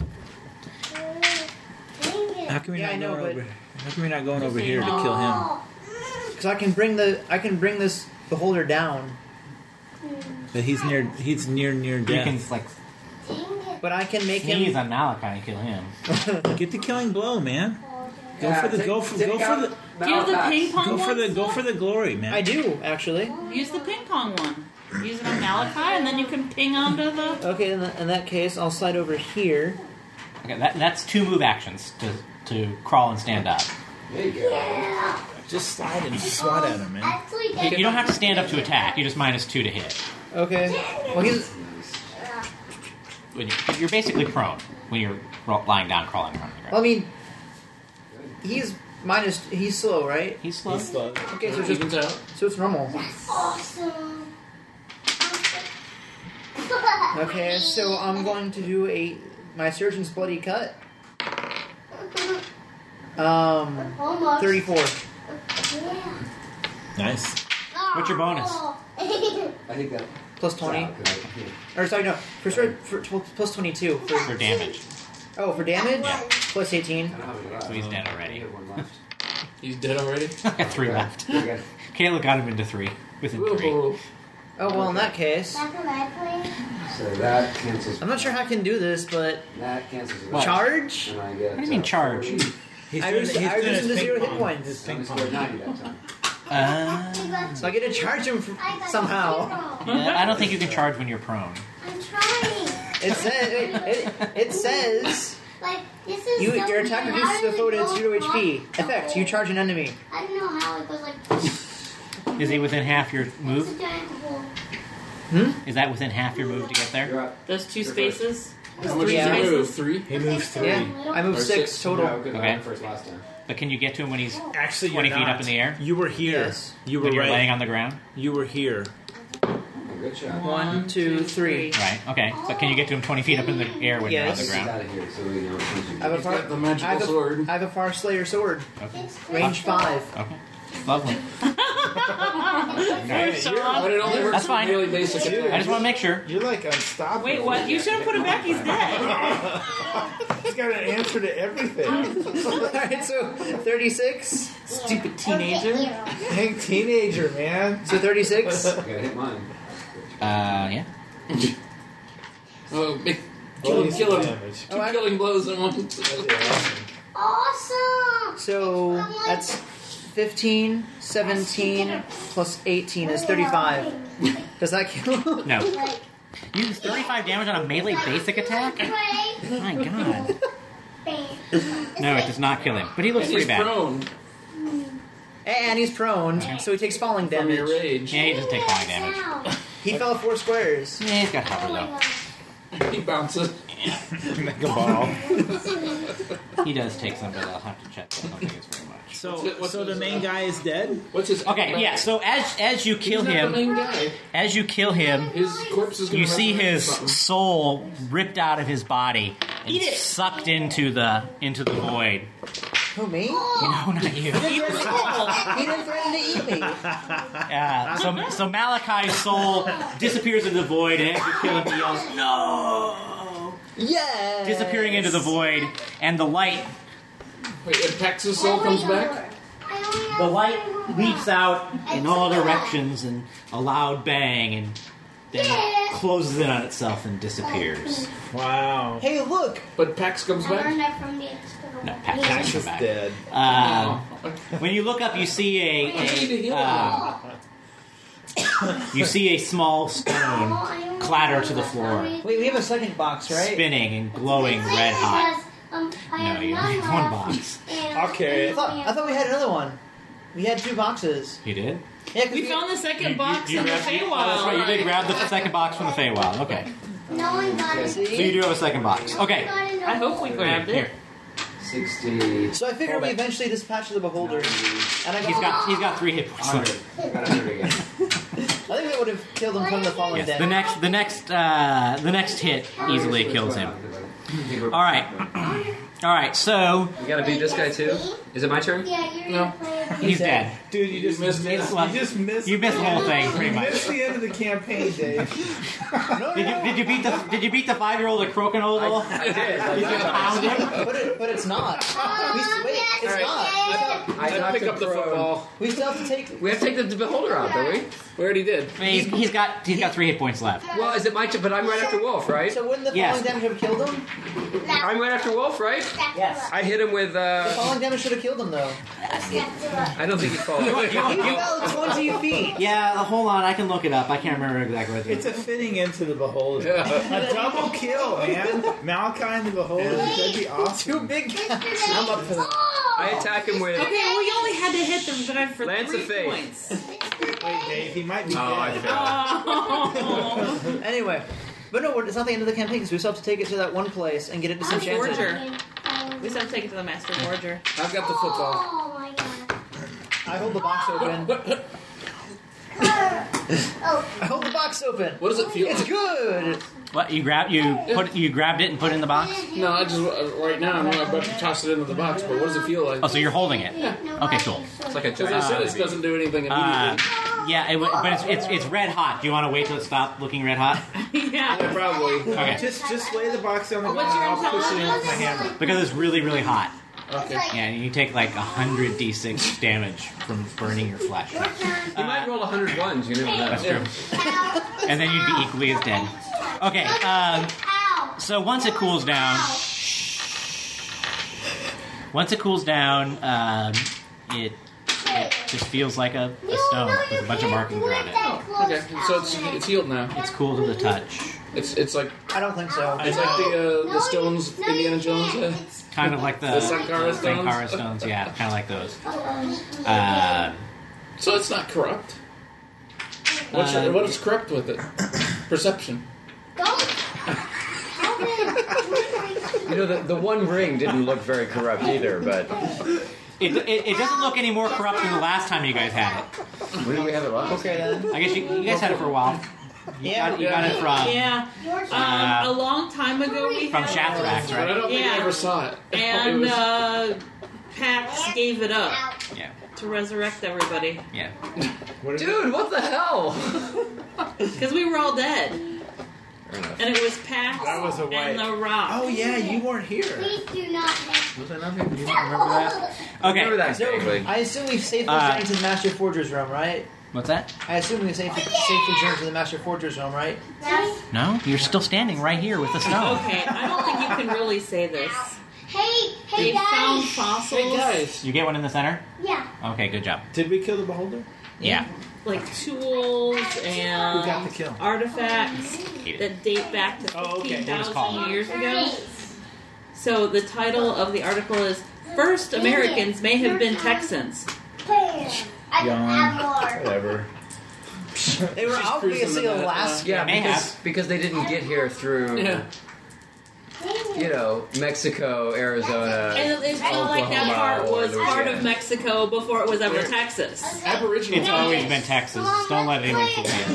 How can we Yeah, not I know, going but- over? How come we're not going over here to kill him? Because I can bring this beholder down, But he's near You death. can like but I can make sneeze him. on Malachi and kill him. Get the killing blow, man. Go Yeah, for the take- go take for out the Do you have the Malachi. ping pong go for one? the go for the glory, man. I do actually. Use the ping pong one. Use it on Malachi, and then you can ping onto the. Okay, in that case, I'll slide over here. Okay, that's 2 move actions to crawl and stand up. There you go. Just slide and swat at him, man. Actually, You don't have to stand up to attack. You're just -2 to hit. Okay. Well, he's When you're basically prone when you're lying down, crawling around the Well, I ground. mean, he's slow, right? He's slow. Okay, so Evens out. it's normal. awesome. Okay, so I'm going to do my surgeon's bloody cut. Almost. 34. Yeah. Nice. What's your bonus? I think that. Plus 20. Or sorry, no, for plus 22 For damage. for damage. Yeah. Plus 18. So he's dead already. He's dead already? I got 3 left. Okay. Kayla got him into 3 within 3. Whoa. Oh well, in that case, Back on my plane. So that cancels. I'm not sure how I can do this, but That cancels. What? charge. And I get. What do you mean charge? He's I doing- was- he's I was doing using the his 0 ping hit pong. points. His I only ping pong. scored 90 that time. So I get to charge him somehow. I don't think you can charge when you're prone. I'm trying. It says Like, this is your so attack weird. reduces How the does foe it to go 0 HP. across the Effect: you hole? charge an enemy. I don't know how it goes like. Is he within half your It's a move? giant hole. Is that within half your move to get there? You're up. Those 2 spaces. How much Yeah. did you move? 3? He moves 3. Yeah, I moved Or 6 6. total. No, good. I Okay. went first last time. But can you get to him when he's Actually, 20 you're feet not. up in the air? You were here. Yes. You were When you're right. laying on the ground? You were here. Good shot. 1, 2, 3. Right, okay. So can you get to him 20 feet up in the air when you're on Yes. the Let's get ground? out of here so we know which ones you I have a He's far, got the magical I have a- sword. I have a Far Slayer sword. Okay. It's Range 5. Okay. Lovely. But it only works That's with fine. really basic I attacks. just want to make sure. You're like unstoppable. Wait, what? You should have put him back. He's dead. He's got an answer to everything. Alright, so 36. Stupid teenager. Dang teenager, man. So 36. I gotta hit mine. Yeah. Oh, Well, kill him. damage. Oh, I- Killing blows in one. awesome. So that's 15, 17, plus 18 is 35. Does that kill? No. Like, You do 35 damage on a melee basic attack? play. My god. Bam. No, it does not kill him. But he looks And pretty he's bad. prone And he's prone, so he takes falling from your damage. rage. Yeah, he doesn't take falling damage. Ow. He fell 4 squares. Yeah, he's got hover Oh my though. God. He bounces. Like a ball. He does take some, but I'll have to check. I don't think it's very much. So the main guy is dead? What's his Okay, yeah. So as you kill He's not the him, main guy. as you kill him, His corpse is going you to see his soul ripped out of his body and Eat it. sucked into the void. Who, me? No, not you. He didn't threaten to eat me. So Malachi's soul disappears into the void, and as you kill him, he yells, "No!" Yes! Disappearing into the void, and the light Wait, if Pax's soul comes back? The light leaps out in all directions and a loud bang, and then closes in on itself and disappears. Wow. Hey, look! But Pax comes I back? learned that from the external. No, Pax Pax doesn't is come back. dead. When you look up, you see I need to heal you see a small stone clatter to the floor, Wait, we have a second box, right? spinning and glowing red hot. No, you only have one box. I'll carry I it. thought we had another one. We had 2 boxes. You did? Yeah, 'cause We found the second box You in the grabbed- oh, that's right. You did Feywild. grab the second box from the Feywild. Okay, No one got it. so you do have a second box. Okay. I hope we grabbed Here. it. 60. So I figured we eventually dispatched the beholder, and I He's got 3 hit points 100. left. I got 100 again. I think that would have killed him from the falling Yes, dead. the next hit easily kills him. All right. So You gotta beat this guy too? Is it my turn? Yeah, you're No. gonna play it. he's dead. Dude, you just missed it. Well, You just missed You missed the whole thing, pretty You much. missed the end of the campaign, Dave. Did you beat the 5-year-old at Crokinole? I did. Did you pound him? But it's not. Wait, it's Alright. not. I pick up the football. We still have to take. We have to take the beholder out, don't we? We already did. I mean, he's got 3 hit points left. Well, is it my turn? But I'm right after Wolf, right? So wouldn't the Yes. falling damage have killed him? I'm right after Wolf, right? Yes. I hit him with. The falling damage should have killed him, though. I don't think he falls. He fell 20 feet. Yeah, hold on. I can look it up. I can't remember exactly what it It's is. a fitting into the beholder. Yeah. A double kill, man. Malachi and the beholder. That'd be awesome. 2 big guys. I'm up for that. I attack him with. Okay, well, we only had to hit the guy for Lance 3 of Faith. points. Wait, Dave, he might be Oh, I dead. failed. Oh. Anyway. But no, it's not the end of the campaign, because we still have to take it to that one place and get it disenchanted. Forger. We still have to take it to the Master Forger. I've got the football. Oh my god. I hold the box open. Oh, I hold the box open. What does it feel It's like? good. What you grabbed it and put it in the box? No, I just right now I'm about to toss it into the box. But what does it feel like? Oh, so you're holding it? Okay, cool. It's like a Because I said it doesn't do anything immediately. Yeah, but it's red hot. Do you want to wait till it stops looking red hot? Yeah, Yeah. probably. Okay. Just lay the box on the What's ground. your I'll push it in with my intelligence? hammer. Because it's really, really hot. Okay. Yeah, and you take like 100 d6 damage from burning your flesh. He might roll 100 ones, you never know. That's true. And then you'd be equally as dead. Okay, ow. so once it cools down, it just feels like a stone with a bunch of markings around it. Okay. So it's healed now. It's cool to the touch. It's like I don't think so. it's like the stones Indiana Jones. Kind of like the Sankara stones? Sankara stones, yeah, kind of like those. So it's not corrupt. What is corrupt with it? Perception. You know, the one ring didn't look very corrupt either, but. It doesn't look any more corrupt than the last time you guys had it. When did we have it last? Okay then. I guess you guys had it for a while. You got it from Yeah. A long time ago we from had Shathrax, But I right? don't think I Yeah. ever saw it. And It was- Pax gave it up Yeah, to resurrect everybody. yeah. Dude, what the hell? Because we were all dead. And it was Pax I was away. and the Rock. Oh, yeah, you weren't here. Please do not make Was that nothing? You don't remember that? Remember Okay, that So, vaguely. I assume we've safely journeyed to the Master Forger's room, right? what's that? I assume we've safely journeyed to the Master Forger's room, right? No, you're still standing right here with the stone. Okay, I don't think you can really say this. Hey, They found guys. fossils, Hey guys. You get one in the center? Yeah. Okay, good job. Did we kill the beholder? Yeah. like tools Who got the and kill? artifacts Eat it. that date back to Oh, okay. What is it called? 15,000 years ago. So the title of the article is First Americans May Have Been Texans. I Yawn. have more. Whatever. They were obviously cruising in that, Alaska. Yeah, May because they didn't get here through, Yeah. you know, Mexico, Arizona. And it felt like that part Oklahoma, was part of Louisiana. Mexico before it was ever Texas. Aboriginal. It's always been Texas. Don't let anyone fool you.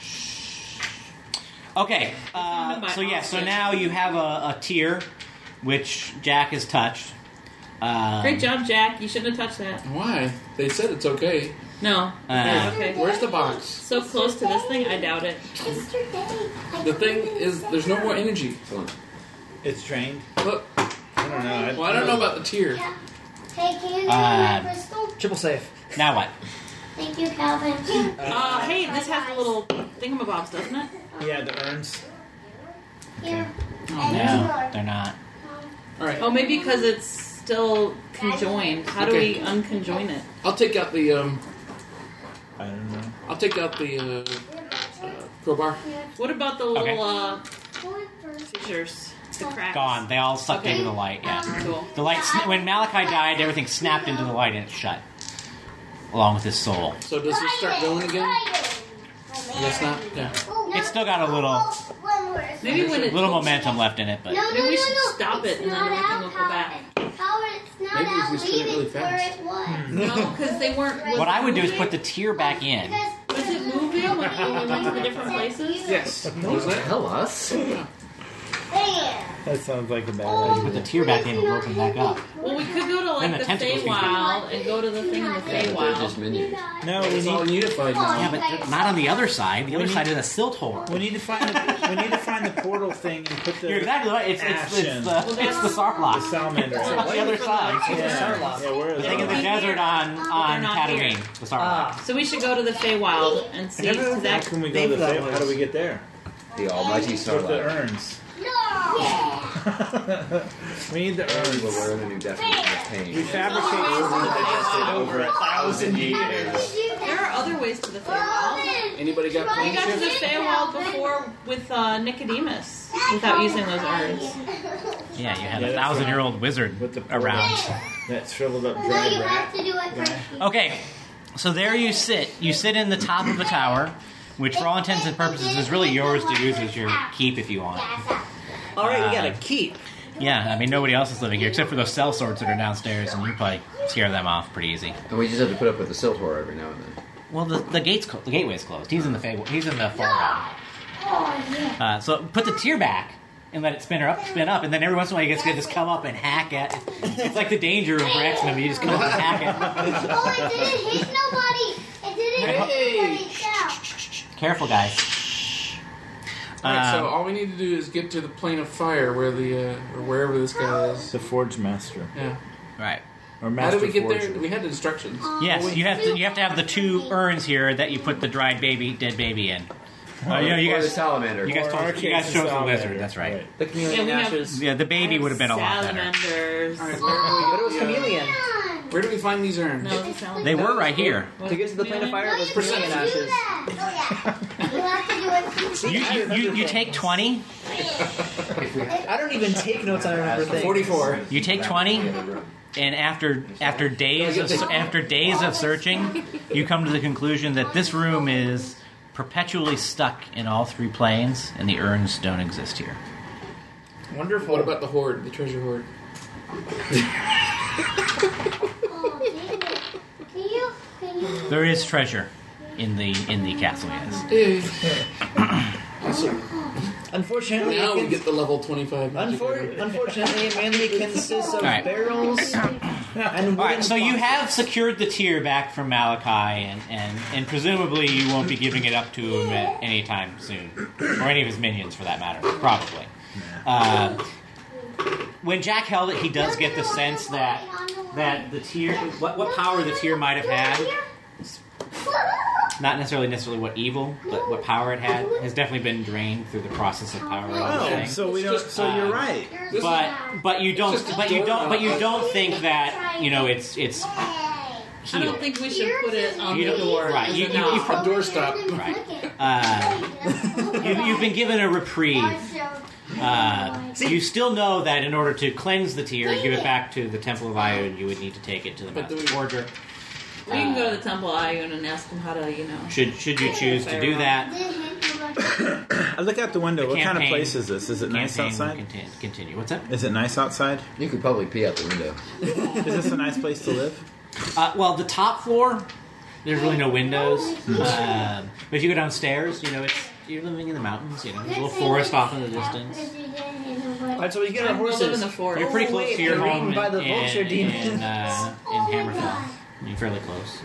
Okay, so yeah, so now you have a tier, which Jack has touched. Great job, Jack. You shouldn't have touched that. Why? They said it's okay. No. Okay. Where's the box? So close to this thing, I doubt it. The thing is, there's no more energy. It's drained. Look. I don't know. Well, I don't know about the tier. Hey, can you give me my Uh, crystal? Triple safe. Now what? Thank you, Calvin. Hey, this has the little thingamabobs, doesn't it? Yeah, the urns. Here. No, And they're not. All right. Oh, maybe because it's still conjoined. How do Okay. we unconjoin it? I'll take out the I don't know. I'll take out the crowbar. What about the little Okay. fissures? The cracks? Gone. They all sucked Okay. into the light. Yeah. Cool. The light. When Malachi died, everything snapped into the light and it shut, along with his soul. So does it start going again? Yes, not. Yeah. It's still got a little Maybe when it momentum left in it, but Maybe we should stop it and then everything will go back. Maybe if we spin it really fast. No, because they weren't. what I would do is put the tier back in. Was it moving when we went to the different places? Yes. What was that? Tell us. That sounds like a bad You idea. put the tier back in and open back up. Well, we could go to Then like the the tentacles can Feywild and go to the thing in the They're just Feywild. minions. No, we It's all need unified now. Yeah, but not on the other side. The other side is a silt hole. we need to find the portal thing and put the You're exactly right. It's the Sarlacc. the salamander. It's on the other side. Yeah, where is The thing in the it? desert on not Tatooine. The Sarlacc. So we should go to the Feywild and see. How That, can we go to the Fey? How do we get there? The almighty With the Sarlacc. urns. We need the Well, urns. we're in a new definition of We pain. fabricate urns over 1,000 years. there are other ways to the Feywild. Anybody got We plane got to the shift? Feywild before with Nicodemus without using those urns. Yeah, you had Yeah, a that's 1,000-year-old wizard With the portal. around. That shriveled up No, dried you rat. have to do it first. Okay, so there you sit. You sit in the top of the tower, which for all intents and purposes is really yours to use as your keep if you want. All right, we got to keep. Yeah, I mean, nobody else is living here except for those cell swords that are downstairs, and you probably scare them off pretty easy. And we just have to put up with the silt horror every now and then. Well, the gateway's closed. He's in the He's in the far realm. So put the tier back and let it spin up, and then every once in a while you just come up and hack at it. It's like the danger room for X-Men. You just come up and hack it. Oh, it didn't hit nobody. It didn't hit nobody. Yeah. Careful, guys. Alright, so all we need to do is get to the plane of fire where the or wherever this guy is. The Forge Master. Yeah. Right. Or How Master did we get Forger. there? We had the instructions. Yes, you have to have the two urns here that you put the dead baby in. You Or the guys, salamander. you guys Or our chose the salamander. wizard. That's right. The chameleon Yeah, we have- ashes. Yeah, the baby would have been a lot better. Salamanders. Alright, But it was chameleon. where do we find these urns? No, the salamander. They were right here. To get to the plane of fire, it was No, you chameleon can't do ashes. that. Oh, yeah. You have to do it. You take 20. I don't even take notes on remember things. 44. You take 20, and after days of searching, you come to the conclusion that this room is perpetually stuck in all three planes, and the urns don't exist here. Wonderful. What about the hoard, the treasure hoard? Oh, dang it. Can you? There is treasure in the castle. Yes. Unfortunately, Now we it get the level 25. unfortunately, it mainly consists of Alright. barrels and wooden All right, so you boxes. have secured the tier back from Malachi, and presumably you won't be giving it up to him at any time soon, or any of his minions for that matter, probably. When Jack held it, he does get the sense that the tier, what power the tier might have had, not necessarily what evil, but what power it had, has definitely been drained through the process of power. Oh, so we don't. So you're right. But you don't think that it's. I don't think we should put it on You the don't- door. right, as you- a you- knob. you A doorstop. Right. You've been given a reprieve. You still know that in order to cleanse the tier and give it back to the Temple of Iyun, you would need to take it to the But Master do we- Forger. We can go to the Temple of Iyun and ask them how to, Should you choose to do that, I look out the window. What kind of campaign- place is this? Is it nice campaign will outside? Continue. What's that? Is it nice outside? You could probably pee out the window. Is this a nice place to live? Well, the top floor, there's really no windows. But if you go downstairs, you're living in the mountains. There's a little forest off in the distance. Alright, so we get our I'm gonna live in horses. the forest. You're pretty close wait, to your they're home eaten by the vulture in demon. Hammerfell. You're fairly close.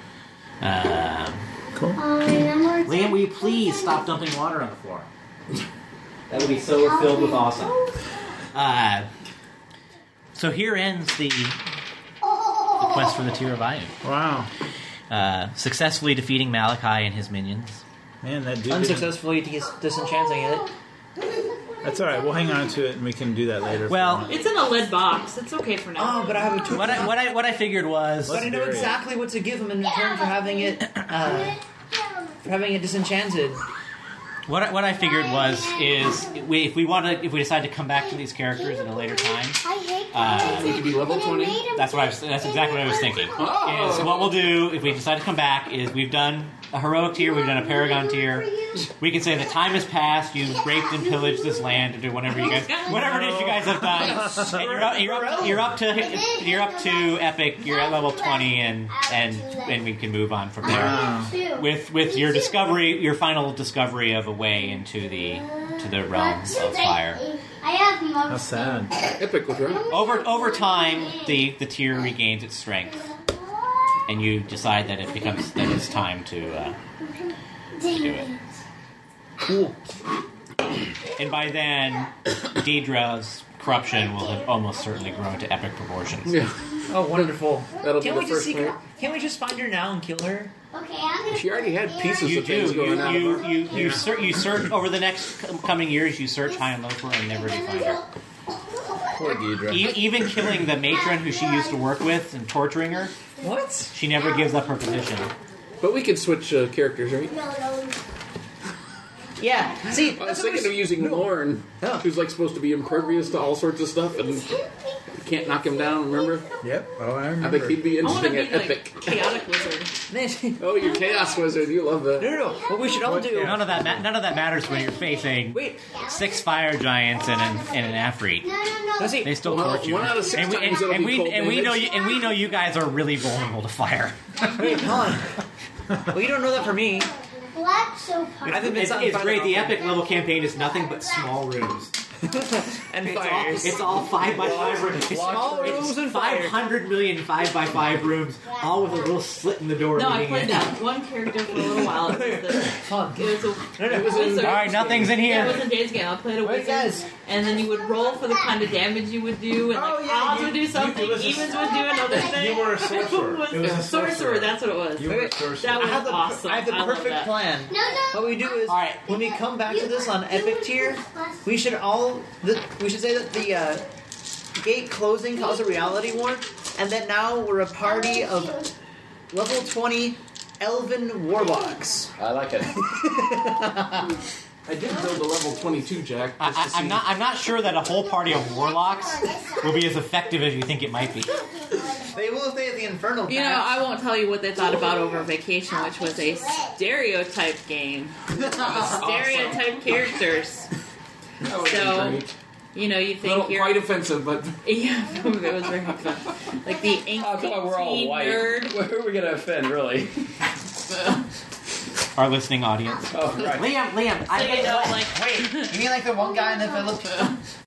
Cool. Liam, will you please stop dumping water on the floor? That would be so filled with awesome. So here ends the the quest for the Tear of Iron. Wow. Successfully defeating Malachi and his minions. Man, that dude. Unsuccessfully disenchanting it. That's all right. We'll hang on to it, and we can do that later. Well, It's in a lead box. It's okay for now. Oh, but I have a tool. what I figured was, But I know exactly what to give him in return for having it disenchanted. what I figured was if we decide to come back to these characters at a later time, We could be level 20. that's exactly what I was thinking. Oh. Is what we'll do if we decide to come back is we've done a heroic tier, we've done a paragon tier. We can say the time has passed. You've raped and pillaged this land, or do whatever it is you guys have done. And you're up to epic. You're at level 20, and we can move on from there with your discovery, your final discovery of a way into the realm of fire. How sad. Epic will drop. Over time, the tier regains its strength, and you decide that it's time to do it. Cool. And by then, Deidre's corruption will have almost certainly grown to epic proportions. Yeah. Oh, wonderful. That'll be Can't the we just first fight. Can't we just find her now and kill her? Okay, I'm gonna She already had pieces You of things going on. you search over the next coming years. You search high and low for her and never do find her. Poor Deidre. Even killing the matron who she used to work with and torturing her, What? she never gives up her position. But we could switch characters, right? no. Yeah. See, I was thinking of using Lorne, Oh. who's like supposed to be impervious to all sorts of stuff, and you can't knock him down. Remember? Yep. Oh, I I remember. think he'd be I want to interesting be at like Epic. chaotic wizard. Oh, you Chaos Wizard! You love that. No. What we should all do. None of that matters when you're facing Wait. 6 fire giants and an Afreet. Let's see. They still Well, torture you. 1 out of 6 and we, times it'll be cold we know damage. we know you guys are really vulnerable to fire. Wait, hold on. Well, you don't know that for me. Black so I think It's great. The epic level campaign is nothing but small rooms. And fires. It's all 5x5 rooms. Small rooms and fire. 500 million 5x5 rooms, all with a little slit in the door. No, I leading played in. that one character for a little while. It was a wizard. All right, nothing's in here. Yeah, it was in Dave's game. I played a Wait, wizard, guys. and then you would roll for the kind of damage you would do, and odds would do something, evens would do another thing. You were a sorcerer. Was It was a sorcerer. That's what it was. You were a sorcerer. That I was have the, awesome. I have the love perfect that. plan. No. What we do is, All right. when we come back to this on Epic Tier, we should say that the gate closing caused a reality warp, and that now we're a party of level 20 elven warlocks. I like it. I did build a level 22, Jack. Just to see. I'm not sure that a whole party of warlocks will be as effective as you think it might be. They will stay at the Infernal You know, Path. I won't tell you what they thought about over vacation, which was a stereotype game. Stereotype characters. That would be So, great. you know, you think Little, you're... quite offensive, but Yeah, it was very fun. Like the angsty Oh, come on, we're all teen white. nerd. Who are we gonna offend, really? Our listening audience. Oh, right. Liam, So, you know, like... wait, you mean like the one guy in the Philippines?